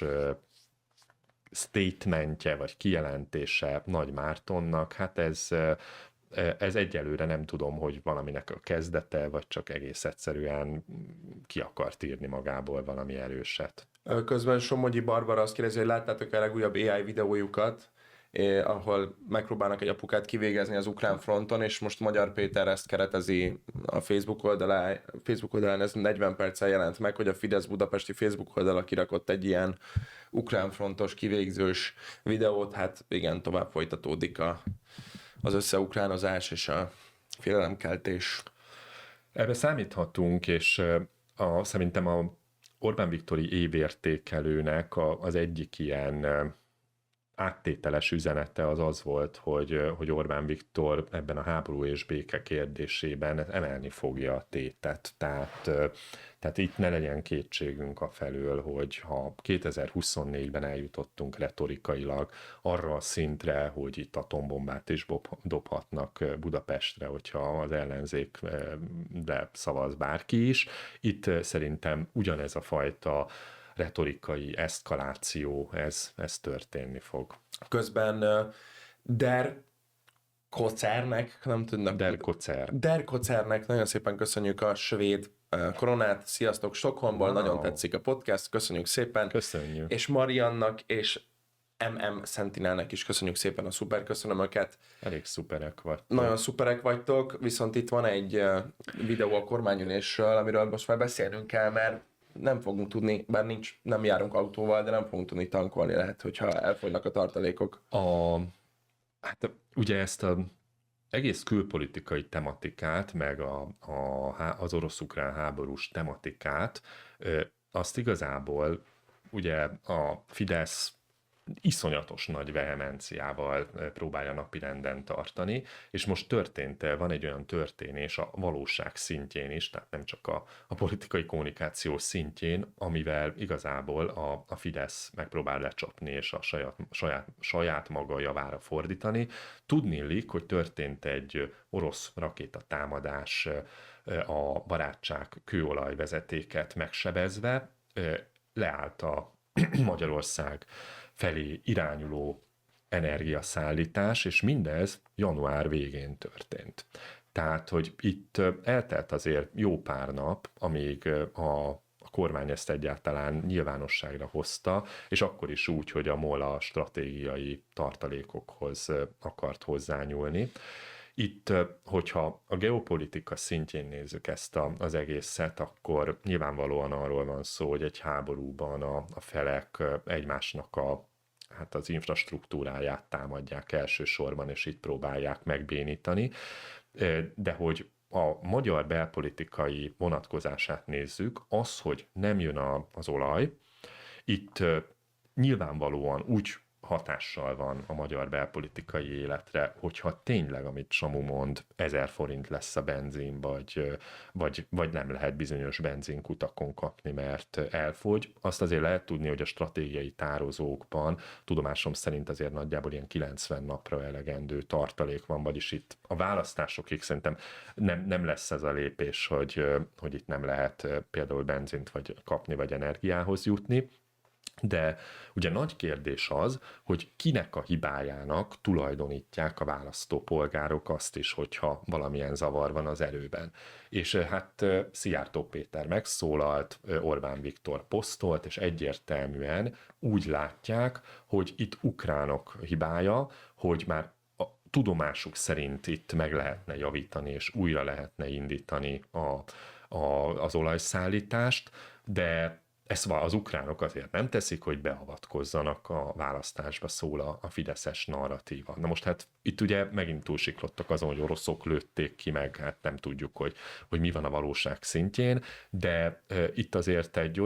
statementje vagy kijelentése Nagy Mártonnak, hát ez egyelőre nem tudom, hogy valaminek a kezdete, vagy csak egész egyszerűen ki akart írni magából valami erőset. Közben Somogyi Barbara azt kérdezi, hogy láttátok a legújabb AI videójukat, ahol megpróbálnak egy apukát kivégezni az ukrán fronton, és most Magyar Péter ezt keretezi a Facebook oldalán, ez 40 perccel jelent meg, hogy a Fidesz budapesti Facebook oldala kirakott egy ilyen ukrán frontos kivégzős videót, hát igen, tovább folytatódik az összeukránozás és a félelemkeltés. Ebbe számíthatunk, és szerintem a Orbán Viktori évértékelőnek az egyik ilyen áttételes üzenete az volt, hogy Orbán Viktor ebben a háború és béke kérdésében emelni fogja a tétet. Tehát itt ne legyen kétségünk afelől, hogy ha 2024-ben eljutottunk retorikailag arra a szintre, hogy itt atombombát is dobhatnak Budapestre, hogyha az ellenzékre szavaz bárki is, itt szerintem ugyanez a fajta retorikai eszkaláció, ez történni fog. Közben Der Kocernek, nem tudnak. Der Kocer. Der Kocernek nagyon szépen köszönjük a svéd koronát. Sziasztok Stockholmból, Wow. nagyon tetszik a podcast, köszönjük szépen. Köszönjük. És Mariannak és MM Sentinelnek is köszönjük szépen a szuper köszönömöket. Elég szuperek vagy. Nagyon szuperek vagytok, viszont itt van egy videó a kormányülésről, amiről most már beszélnünk kell, mert nem fogunk tudni, bár nem járunk autóval, de nem fogunk tudni tankolni, lehet, hogyha elfogynak a tartalékok. Hát ugye ezt a egész külpolitikai tematikát, meg az orosz-ukrán háborús tematikát, azt igazából ugye a Fidesz iszonyatos nagy vehemenciával próbálja napirenden tartani, és most van egy olyan történés a valóság szintjén is, tehát nem csak a politikai kommunikáció szintjén, amivel igazából a Fidesz megpróbál lecsapni és a saját maga javára fordítani. Tudniillik, hogy történt egy orosz rakétatámadás a barátság kőolajvezetéket megsebezve, leállt a Magyarország felé irányuló energiaszállítás, és mindez január végén történt. Tehát, hogy itt eltelt azért jó pár nap, amíg a kormány ezt egyáltalán nyilvánosságra hozta, és akkor is úgy, hogy a MOL a stratégiai tartalékokhoz akart hozzányúlni. Itt, hogyha a geopolitika szintjén nézzük ezt az egészet, akkor nyilvánvalóan arról van szó, hogy egy háborúban a felek egymásnak az infrastruktúráját támadják elsősorban, és itt próbálják megbénítani. De hogy a magyar belpolitikai vonatkozását nézzük, az, hogy nem jön az olaj, itt nyilvánvalóan úgy hatással van a magyar belpolitikai életre, hogyha tényleg, amit Samu mond, 1000 forint lesz a benzin, vagy nem lehet bizonyos benzinkutakon kapni, mert elfogy. Azt azért lehet tudni, hogy a stratégiai tározókban tudomásom szerint azért nagyjából ilyen 90 napra elegendő tartalék van, vagyis itt a választásokig szerintem nem lesz ez a lépés, hogy itt nem lehet például benzint vagy kapni, vagy energiához jutni. De ugye nagy kérdés az, hogy kinek a hibájának tulajdonítják a választópolgárok azt is, hogyha valamilyen zavar van az erőben. És hát Szijjártó Péter megszólalt, Orbán Viktor posztolt, és egyértelműen úgy látják, hogy itt ukránok hibája, hogy már a tudomásuk szerint itt meg lehetne javítani, és újra lehetne indítani az olajszállítást, de ezt az ukránok azért nem teszik, hogy beavatkozzanak a választásba, szól a fideszes narratíva. Na most hát itt ugye megint túlsiklottak azon, hogy oroszok lőtték ki, meg hát nem tudjuk, hogy mi van a valóság szintjén, de itt azért egy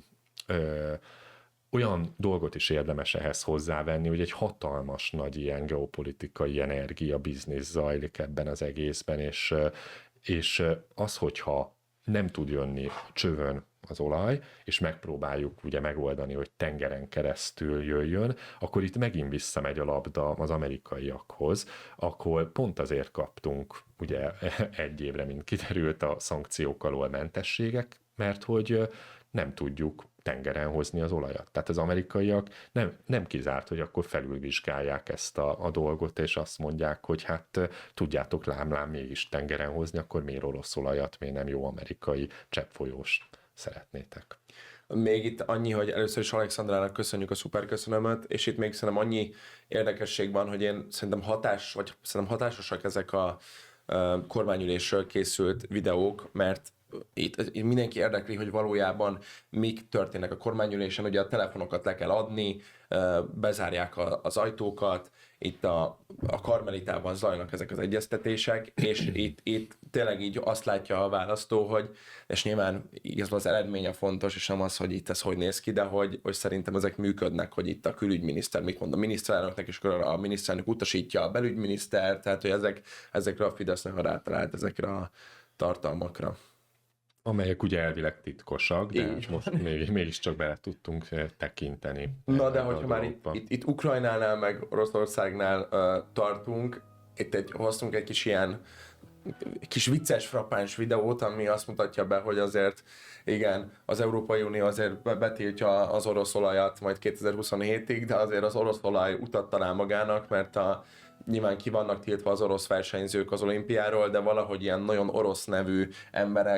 olyan dolgot is érdemes ehhez hozzávenni, hogy egy hatalmas nagy ilyen geopolitikai energia biznisz zajlik ebben az egészben, és az, hogyha nem tud jönni csövön az olaj, és megpróbáljuk ugye megoldani, hogy tengeren keresztül jöjjön, akkor itt megint visszamegy a labda az amerikaiakhoz, ahol pont azért kaptunk ugye egy évre, mint kiderült, a szankciók alól mentességek, mert hogy nem tudjuk tengeren hozni az olajat. Tehát az amerikaiak nem kizárt, hogy akkor felülvizsgálják ezt a dolgot, és azt mondják, hogy hát tudjátok lám mégis tengeren hozni, akkor miért orosz olajat, miért nem jó amerikai cseppfolyóst szeretnétek. Még itt annyi, hogy először is Alexandrának köszönjük a szuper köszönömöt, és itt még szerintem annyi érdekesség van, hogy én szerintem hatásosak ezek a kormányülésről készült videók, mert itt mindenki érdekli, hogy valójában mik történnek a kormányülésen, ugye a telefonokat le kell adni, bezárják az ajtókat, itt a Karmelitában zajlanak ezek az egyeztetések, és itt tényleg így azt látja a választó, hogy, és nyilván igazából az eredménye fontos, és nem az, hogy itt ez hogy néz ki, de hogy szerintem ezek működnek, hogy itt a külügyminiszter mit mond a miniszterelnöknek, és a miniszterelnök utasítja a belügyminiszter, tehát hogy ezekre a Fidesznek rátalált ezekre a tartalmakra. Amelyek ugye elvileg titkosak, de most mégiscsak bele tudtunk tekinteni. Na de hogyha már itt Ukrajnánál meg Oroszországnál tartunk, hoztunk egy kis vicces, frappáns videót, ami azt mutatja be, hogy azért igen, az Európai Unió azért betiltja az orosz olajat majd 2027-ig, de azért az orosz olaj utat talál magának, mert nyilván ki vannak tiltva az orosz versenyzők az olimpiáról, de valahogy ilyen nagyon orosz nevű emberek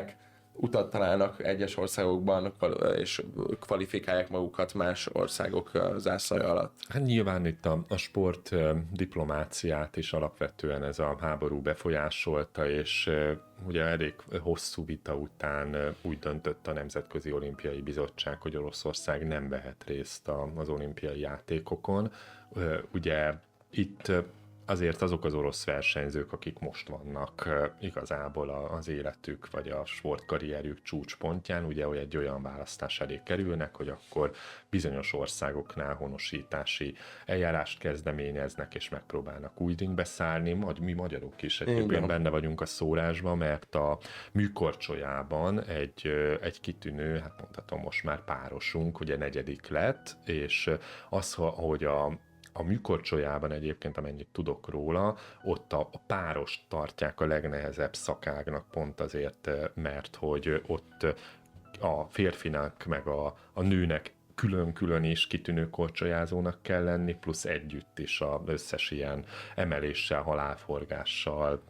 utat találnak egyes országokban, és kvalifikálják magukat más országok zászlaja alatt. Hát nyilván itt a sport diplomáciát is alapvetően ez a háború befolyásolta, és ugye elég hosszú vita után úgy döntött a Nemzetközi Olimpiai Bizottság, hogy Oroszország nem vehet részt az olimpiai játékokon. Ugye itt azért azok az orosz versenyzők, akik most vannak igazából az életük vagy a sportkarrierjük csúcspontján, ugye hogy egy olyan választás elé kerülnek, hogy akkor bizonyos országoknál honosítási eljárást kezdeményeznek, és megpróbálnak új ringbe szállni, mi magyarok is egyébként benne vagyunk a szórásban, mert a műkorcsolyában egy kitűnő, hát mondhatom most már párosunk, ugye 4. lett, és az, hogy a műkorcsolyában egyébként, amennyit tudok róla, ott a párost tartják a legnehezebb szakágnak pont azért, mert hogy ott a férfinak meg a nőnek külön-külön is kitűnő korcsolyázónak kell lenni, plusz együtt is az összes ilyen emeléssel, halálforgással,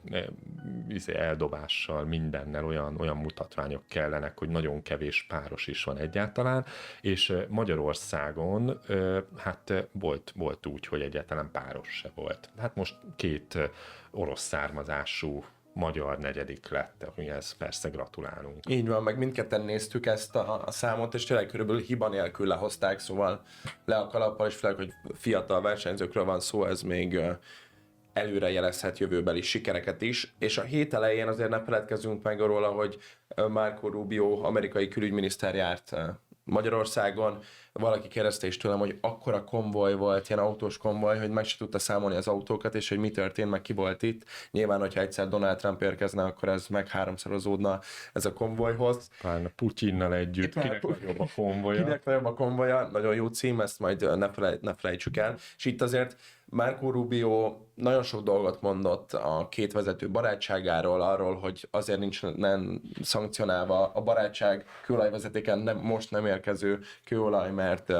eldobással, mindennel olyan mutatványok kellenek, hogy nagyon kevés páros is van egyáltalán, és Magyarországon hát volt úgy, hogy egyáltalán páros se volt. Hát most 2 orosz származású magyar 4. lett, amihez persze gratulálunk. Így van, meg mindketten néztük ezt a számot, és tényleg körülbelül hiba nélkül lehozták, szóval le a kalappal, és főleg, hogy fiatal versenyzőkről van szó, ez még előre jelezhet jövőbeli sikereket is, és a hét elején azért ne feledkezzünk meg róla, hogy Marco Rubio, amerikai külügyminiszter járt Magyarországon. Valaki kérdezte is tőlem, hogy akkora konvoj volt, ilyen autós konvoj, hogy meg se tudta számolni az autókat, és hogy mi történt, meg ki volt itt. Nyilván, hogyha egyszer Donald Trump érkezne, akkor ez meg 3-szorozódna ez a konvojhoz. Pár Putyinnal együtt, kinek nagyobb a konvoja. Kinek nagyobb a konvoja, nagyon jó cím, ezt majd ne felejtsük el. És itt azért Marco Rubio nagyon sok dolgot mondott a két vezető barátságáról, arról, hogy azért nincs nem szankcionálva a barátság kőolajvezetéken most nem érkező kőolaj,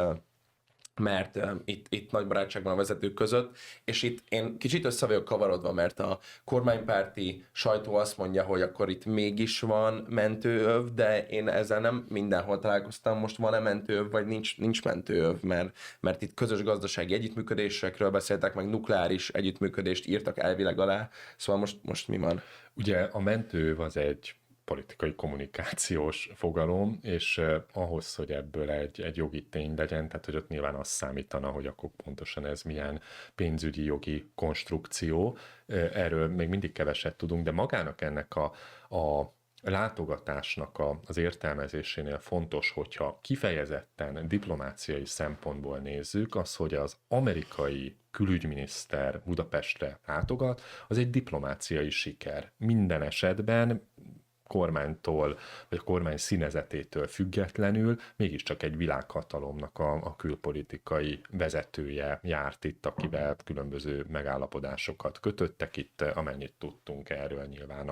mert itt nagy barátságban a vezetők között, és itt én kicsit össze vagyok kavarodva, mert a kormánypárti sajtó azt mondja, hogy akkor itt mégis van mentőöv, de én ezzel nem mindenhol találkoztam, most van-e mentőöv, vagy nincs mentőöv, mert itt közös gazdasági együttműködésekről beszéltek, meg nukleáris együttműködést írtak elvileg alá, szóval most mi van? Ugye a mentőöv az egy politikai kommunikációs fogalom, és ahhoz, hogy ebből egy jogi tény legyen, tehát hogy ott nyilván az számítana, hogy akkor pontosan ez milyen pénzügyi jogi konstrukció, erről még mindig keveset tudunk, de magának ennek a látogatásnak az értelmezésénél fontos, hogyha kifejezetten diplomáciai szempontból nézzük, az, hogy az amerikai külügyminiszter Budapestre látogat, az egy diplomáciai siker. Minden esetben kormánytól, vagy a kormány színezetétől függetlenül mégiscsak egy világhatalomnak a külpolitikai vezetője járt itt, akivel különböző megállapodásokat kötöttek itt, amennyit tudtunk erről nyilván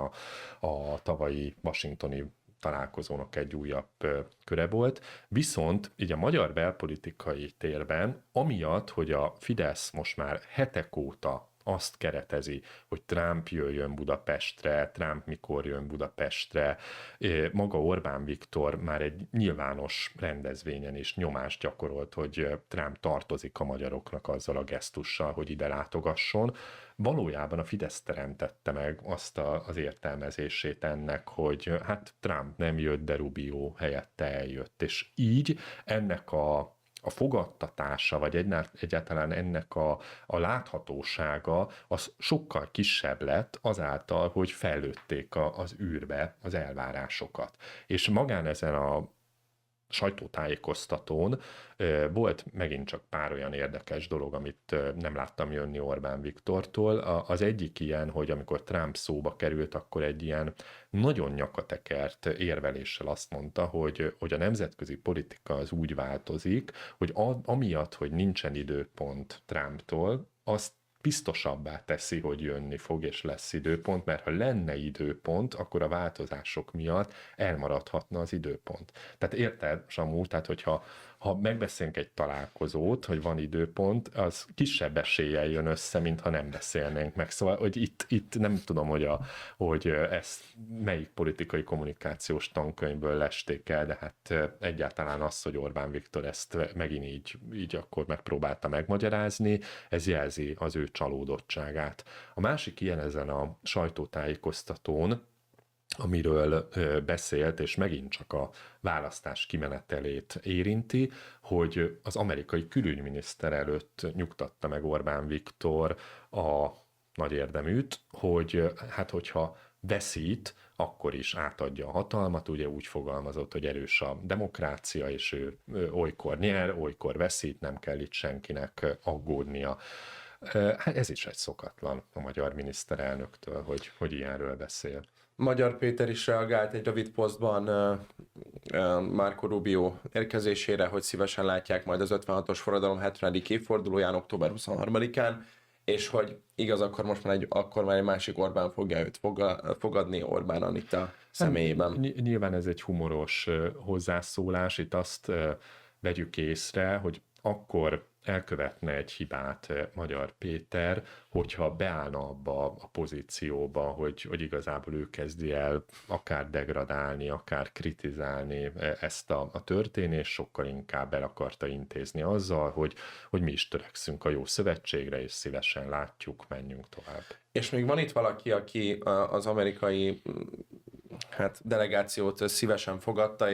a tavalyi washingtoni találkozónak egy újabb köre volt. Viszont így a magyar belpolitikai térben, amiatt, hogy a Fidesz most már hetek óta azt keretezi, hogy Trump jöjjön Budapestre, Trump mikor jön Budapestre. Maga Orbán Viktor már egy nyilvános rendezvényen is nyomást gyakorolt, hogy Trump tartozik a magyaroknak azzal a gesztussal, hogy ide látogasson. Valójában a Fidesz teremtette meg azt az értelmezését ennek, hogy hát Trump nem jött, de Rubio helyette eljött. És így ennek a fogadtatása, vagy egyáltalán ennek a láthatósága az sokkal kisebb lett azáltal, hogy fejlődték az űrbe az elvárásokat. És magán ezen a sajtótájékoztatón volt megint csak pár olyan érdekes dolog, amit nem láttam jönni Orbán Viktortól. Az egyik ilyen, hogy amikor Trump szóba került, akkor egy ilyen nagyon nyakatekert érveléssel azt mondta, hogy a nemzetközi politika az úgy változik, hogy amiatt, hogy nincsen időpont Trumptól, azt biztosabbá teszi, hogy jönni fog és lesz időpont, mert ha lenne időpont, akkor a változások miatt elmaradhatna az időpont. Tehát érted, Samu, tehát hogyha megbeszélünk egy találkozót, hogy van időpont, az kisebb eséllyel jön össze, mint ha nem beszélnénk meg. Szóval, hogy itt nem tudom, hogy ezt melyik politikai kommunikációs tankönyvből lesték el, de hát egyáltalán az, hogy Orbán Viktor ezt megint így akkor megpróbálta megmagyarázni, ez jelzi az ő csalódottságát. A másik ilyen ezen a sajtótájékoztatón, amiről beszélt, és megint csak a választás kimenetelét érinti, hogy az amerikai külügyminiszter előtt nyugtatta meg Orbán Viktor a nagy érdeműt, hogy hát hogyha veszít, akkor is átadja a hatalmat, ugye úgy fogalmazott, hogy erős a demokrácia, és ő olykor nyer, olykor veszít, nem kell itt senkinek aggódnia. Hát ez is egy szokatlan a magyar miniszterelnöktől, hogy ilyenről beszél. Magyar Péter is reagált egy rövid posztban Marco Rubio érkezésére, hogy szívesen látják majd az 56-os forradalom 70. évfordulóján, október 23-án, és hogy igaz, akkor már egy másik Orbán fogja őt fogadni, Orbán Anita személyében. Nyilván ez egy humoros hozzászólás, itt azt vegyük észre, hogy akkor elkövetne egy hibát Magyar Péter, hogyha beállna abba a pozícióba, hogy igazából ő kezdi el akár degradálni, akár kritizálni ezt a történést, sokkal inkább el akarta intézni azzal, hogy mi is törekszünk a jó szövetségre, és szívesen látjuk, menjünk tovább. És még van itt valaki, aki az amerikai delegációt szívesen fogadta,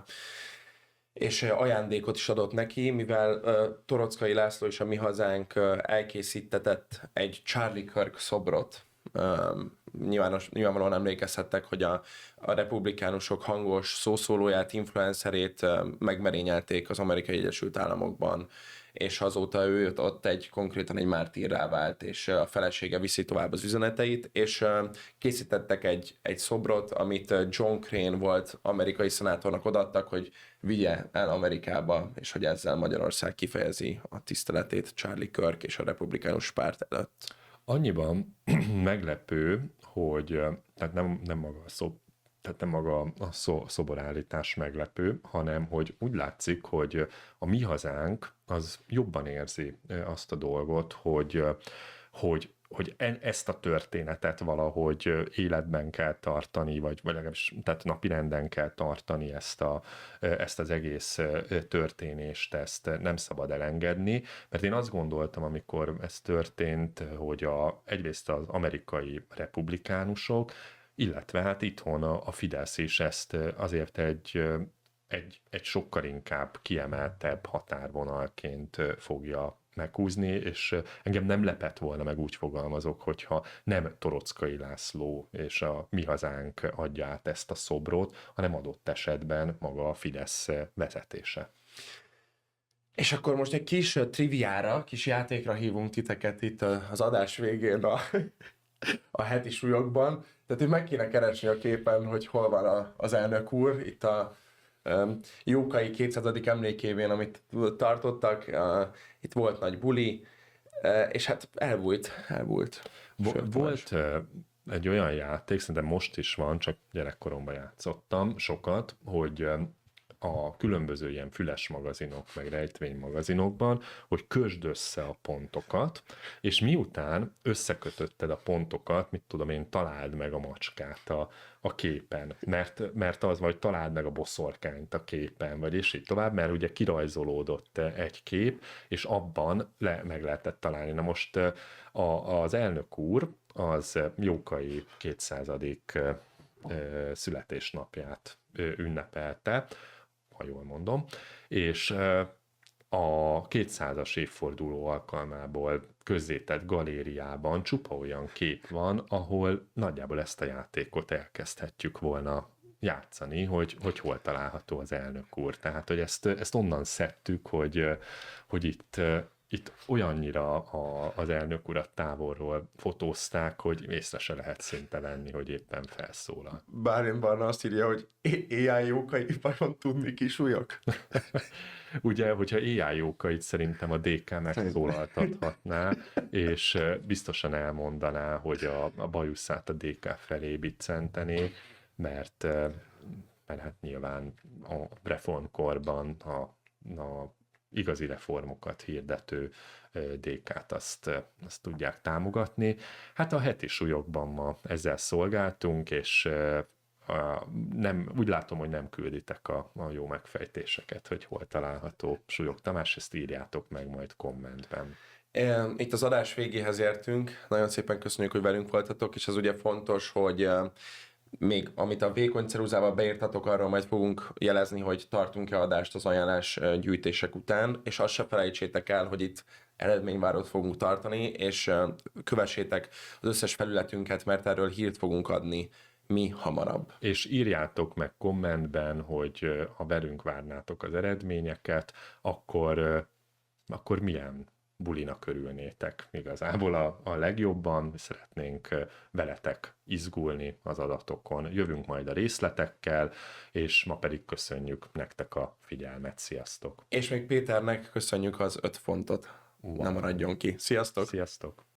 és ajándékot is adott neki, mivel Toroczkai László és a Mi Hazánk elkészítetett egy Charlie Kirk szobrot. Nyilvánvalóan emlékezhettek, hogy a republikánusok hangos szószólóját, influencerét megmerényelték az Amerikai Egyesült Államokban, és azóta ő ott konkrétan egy mártírrá vált, és a felesége viszi tovább az üzeneteit, és készítettek egy szobrot, amit John Crane volt amerikai szenátornak odaadtak, hogy vigye el Amerikába, és hogy ezzel Magyarország kifejezi a tiszteletét Charlie Kirk és a republikánus párt előtt. Annyiban meglepő, hogy tehát nem maga a szoborállítás meglepő, hanem hogy úgy látszik, hogy a Mi Hazánk az jobban érzi azt a dolgot, hogy ezt a történetet valahogy életben kell tartani, vagy legalábbis tehát napirenden kell tartani ezt az egész történést, ezt nem szabad elengedni, mert én azt gondoltam, amikor ez történt, hogy egyrészt az amerikai republikánusok, illetve hát itthon a Fidesz is ezt azért egy sokkal inkább kiemeltebb határvonalként fogja meghúzni, és engem nem lepett volna, meg úgy fogalmazok, hogyha nem Toroczkai László és a Mi Hazánk adja át ezt a szobrot, hanem adott esetben maga a Fidesz vezetése. És akkor most egy kis triviára, kis játékra hívunk titeket itt az adás végén a heti súlyokban. Tehát itt meg kéne keresni a képen, hogy hol van az elnök úr, itt a Jókai 200. emlékévén, amit tartottak, itt volt nagy buli, és hát elbújt. Volt egy olyan játék, szerintem most is van, csak gyerekkoromban játszottam sokat, hogy a különböző ilyen füles magazinok, meg rejtvény magazinokban, hogy kösd össze a pontokat, és miután összekötötted a pontokat, mit tudom én, találd meg a macskát a képen, mert az, vagy találd meg a boszorkányt a képen, vagy és így tovább, mert ugye kirajzolódott egy kép, és abban meg lehetett találni. Na most az elnök úr az Jókai 200. születésnapját ünnepelte, ha jól mondom, és a 200-as évforduló alkalmából közzétett galériában csupa olyan kép van, ahol nagyjából ezt a játékot elkezdhetjük volna játszani, hogy hol található az elnök úr. Tehát, hogy ezt onnan szedtük, hogy itt olyannyira az elnök urat távolról fotózták, hogy észre se lehet szinte venni, hogy éppen felszólal. Bálint Barna azt írja, hogy AI jókai vajon tudni kisúlyok? Ugye, hogyha AI jókait szerintem a DK megszólaltathatná, és biztosan elmondaná, hogy a bajuszát a DK felé biccentené, mert hát nyilván a reformkorban a igazi reformokat hirdető DK-t azt tudják támogatni. Hát a heti súlyokban ma ezzel szolgáltunk, és úgy látom, hogy nem külditek a jó megfejtéseket, hogy hol található Súlyog Tamás, ezt írjátok meg majd kommentben. Itt az adás végéhez értünk. Nagyon szépen köszönjük, hogy velünk voltatok, és az ugye fontos, hogy még amit a vékony ceruzával beírtatok, arról majd fogunk jelezni, hogy tartunk-e adást az ajánlás gyűjtések után, és azt se felejtsétek el, hogy itt eredményvárót fogunk tartani, és kövessétek az összes felületünket, mert erről hírt fogunk adni mi hamarabb. És írjátok meg kommentben, hogy ha velünk várnátok az eredményeket, akkor milyen bulinak örülnétek igazából a legjobban, szeretnénk veletek izgulni az adatokon. Jövünk majd a részletekkel, és ma pedig köszönjük nektek a figyelmet. Sziasztok! És még Péternek köszönjük az 5 fontot. Nem maradjon ki. Sziasztok! Sziasztok!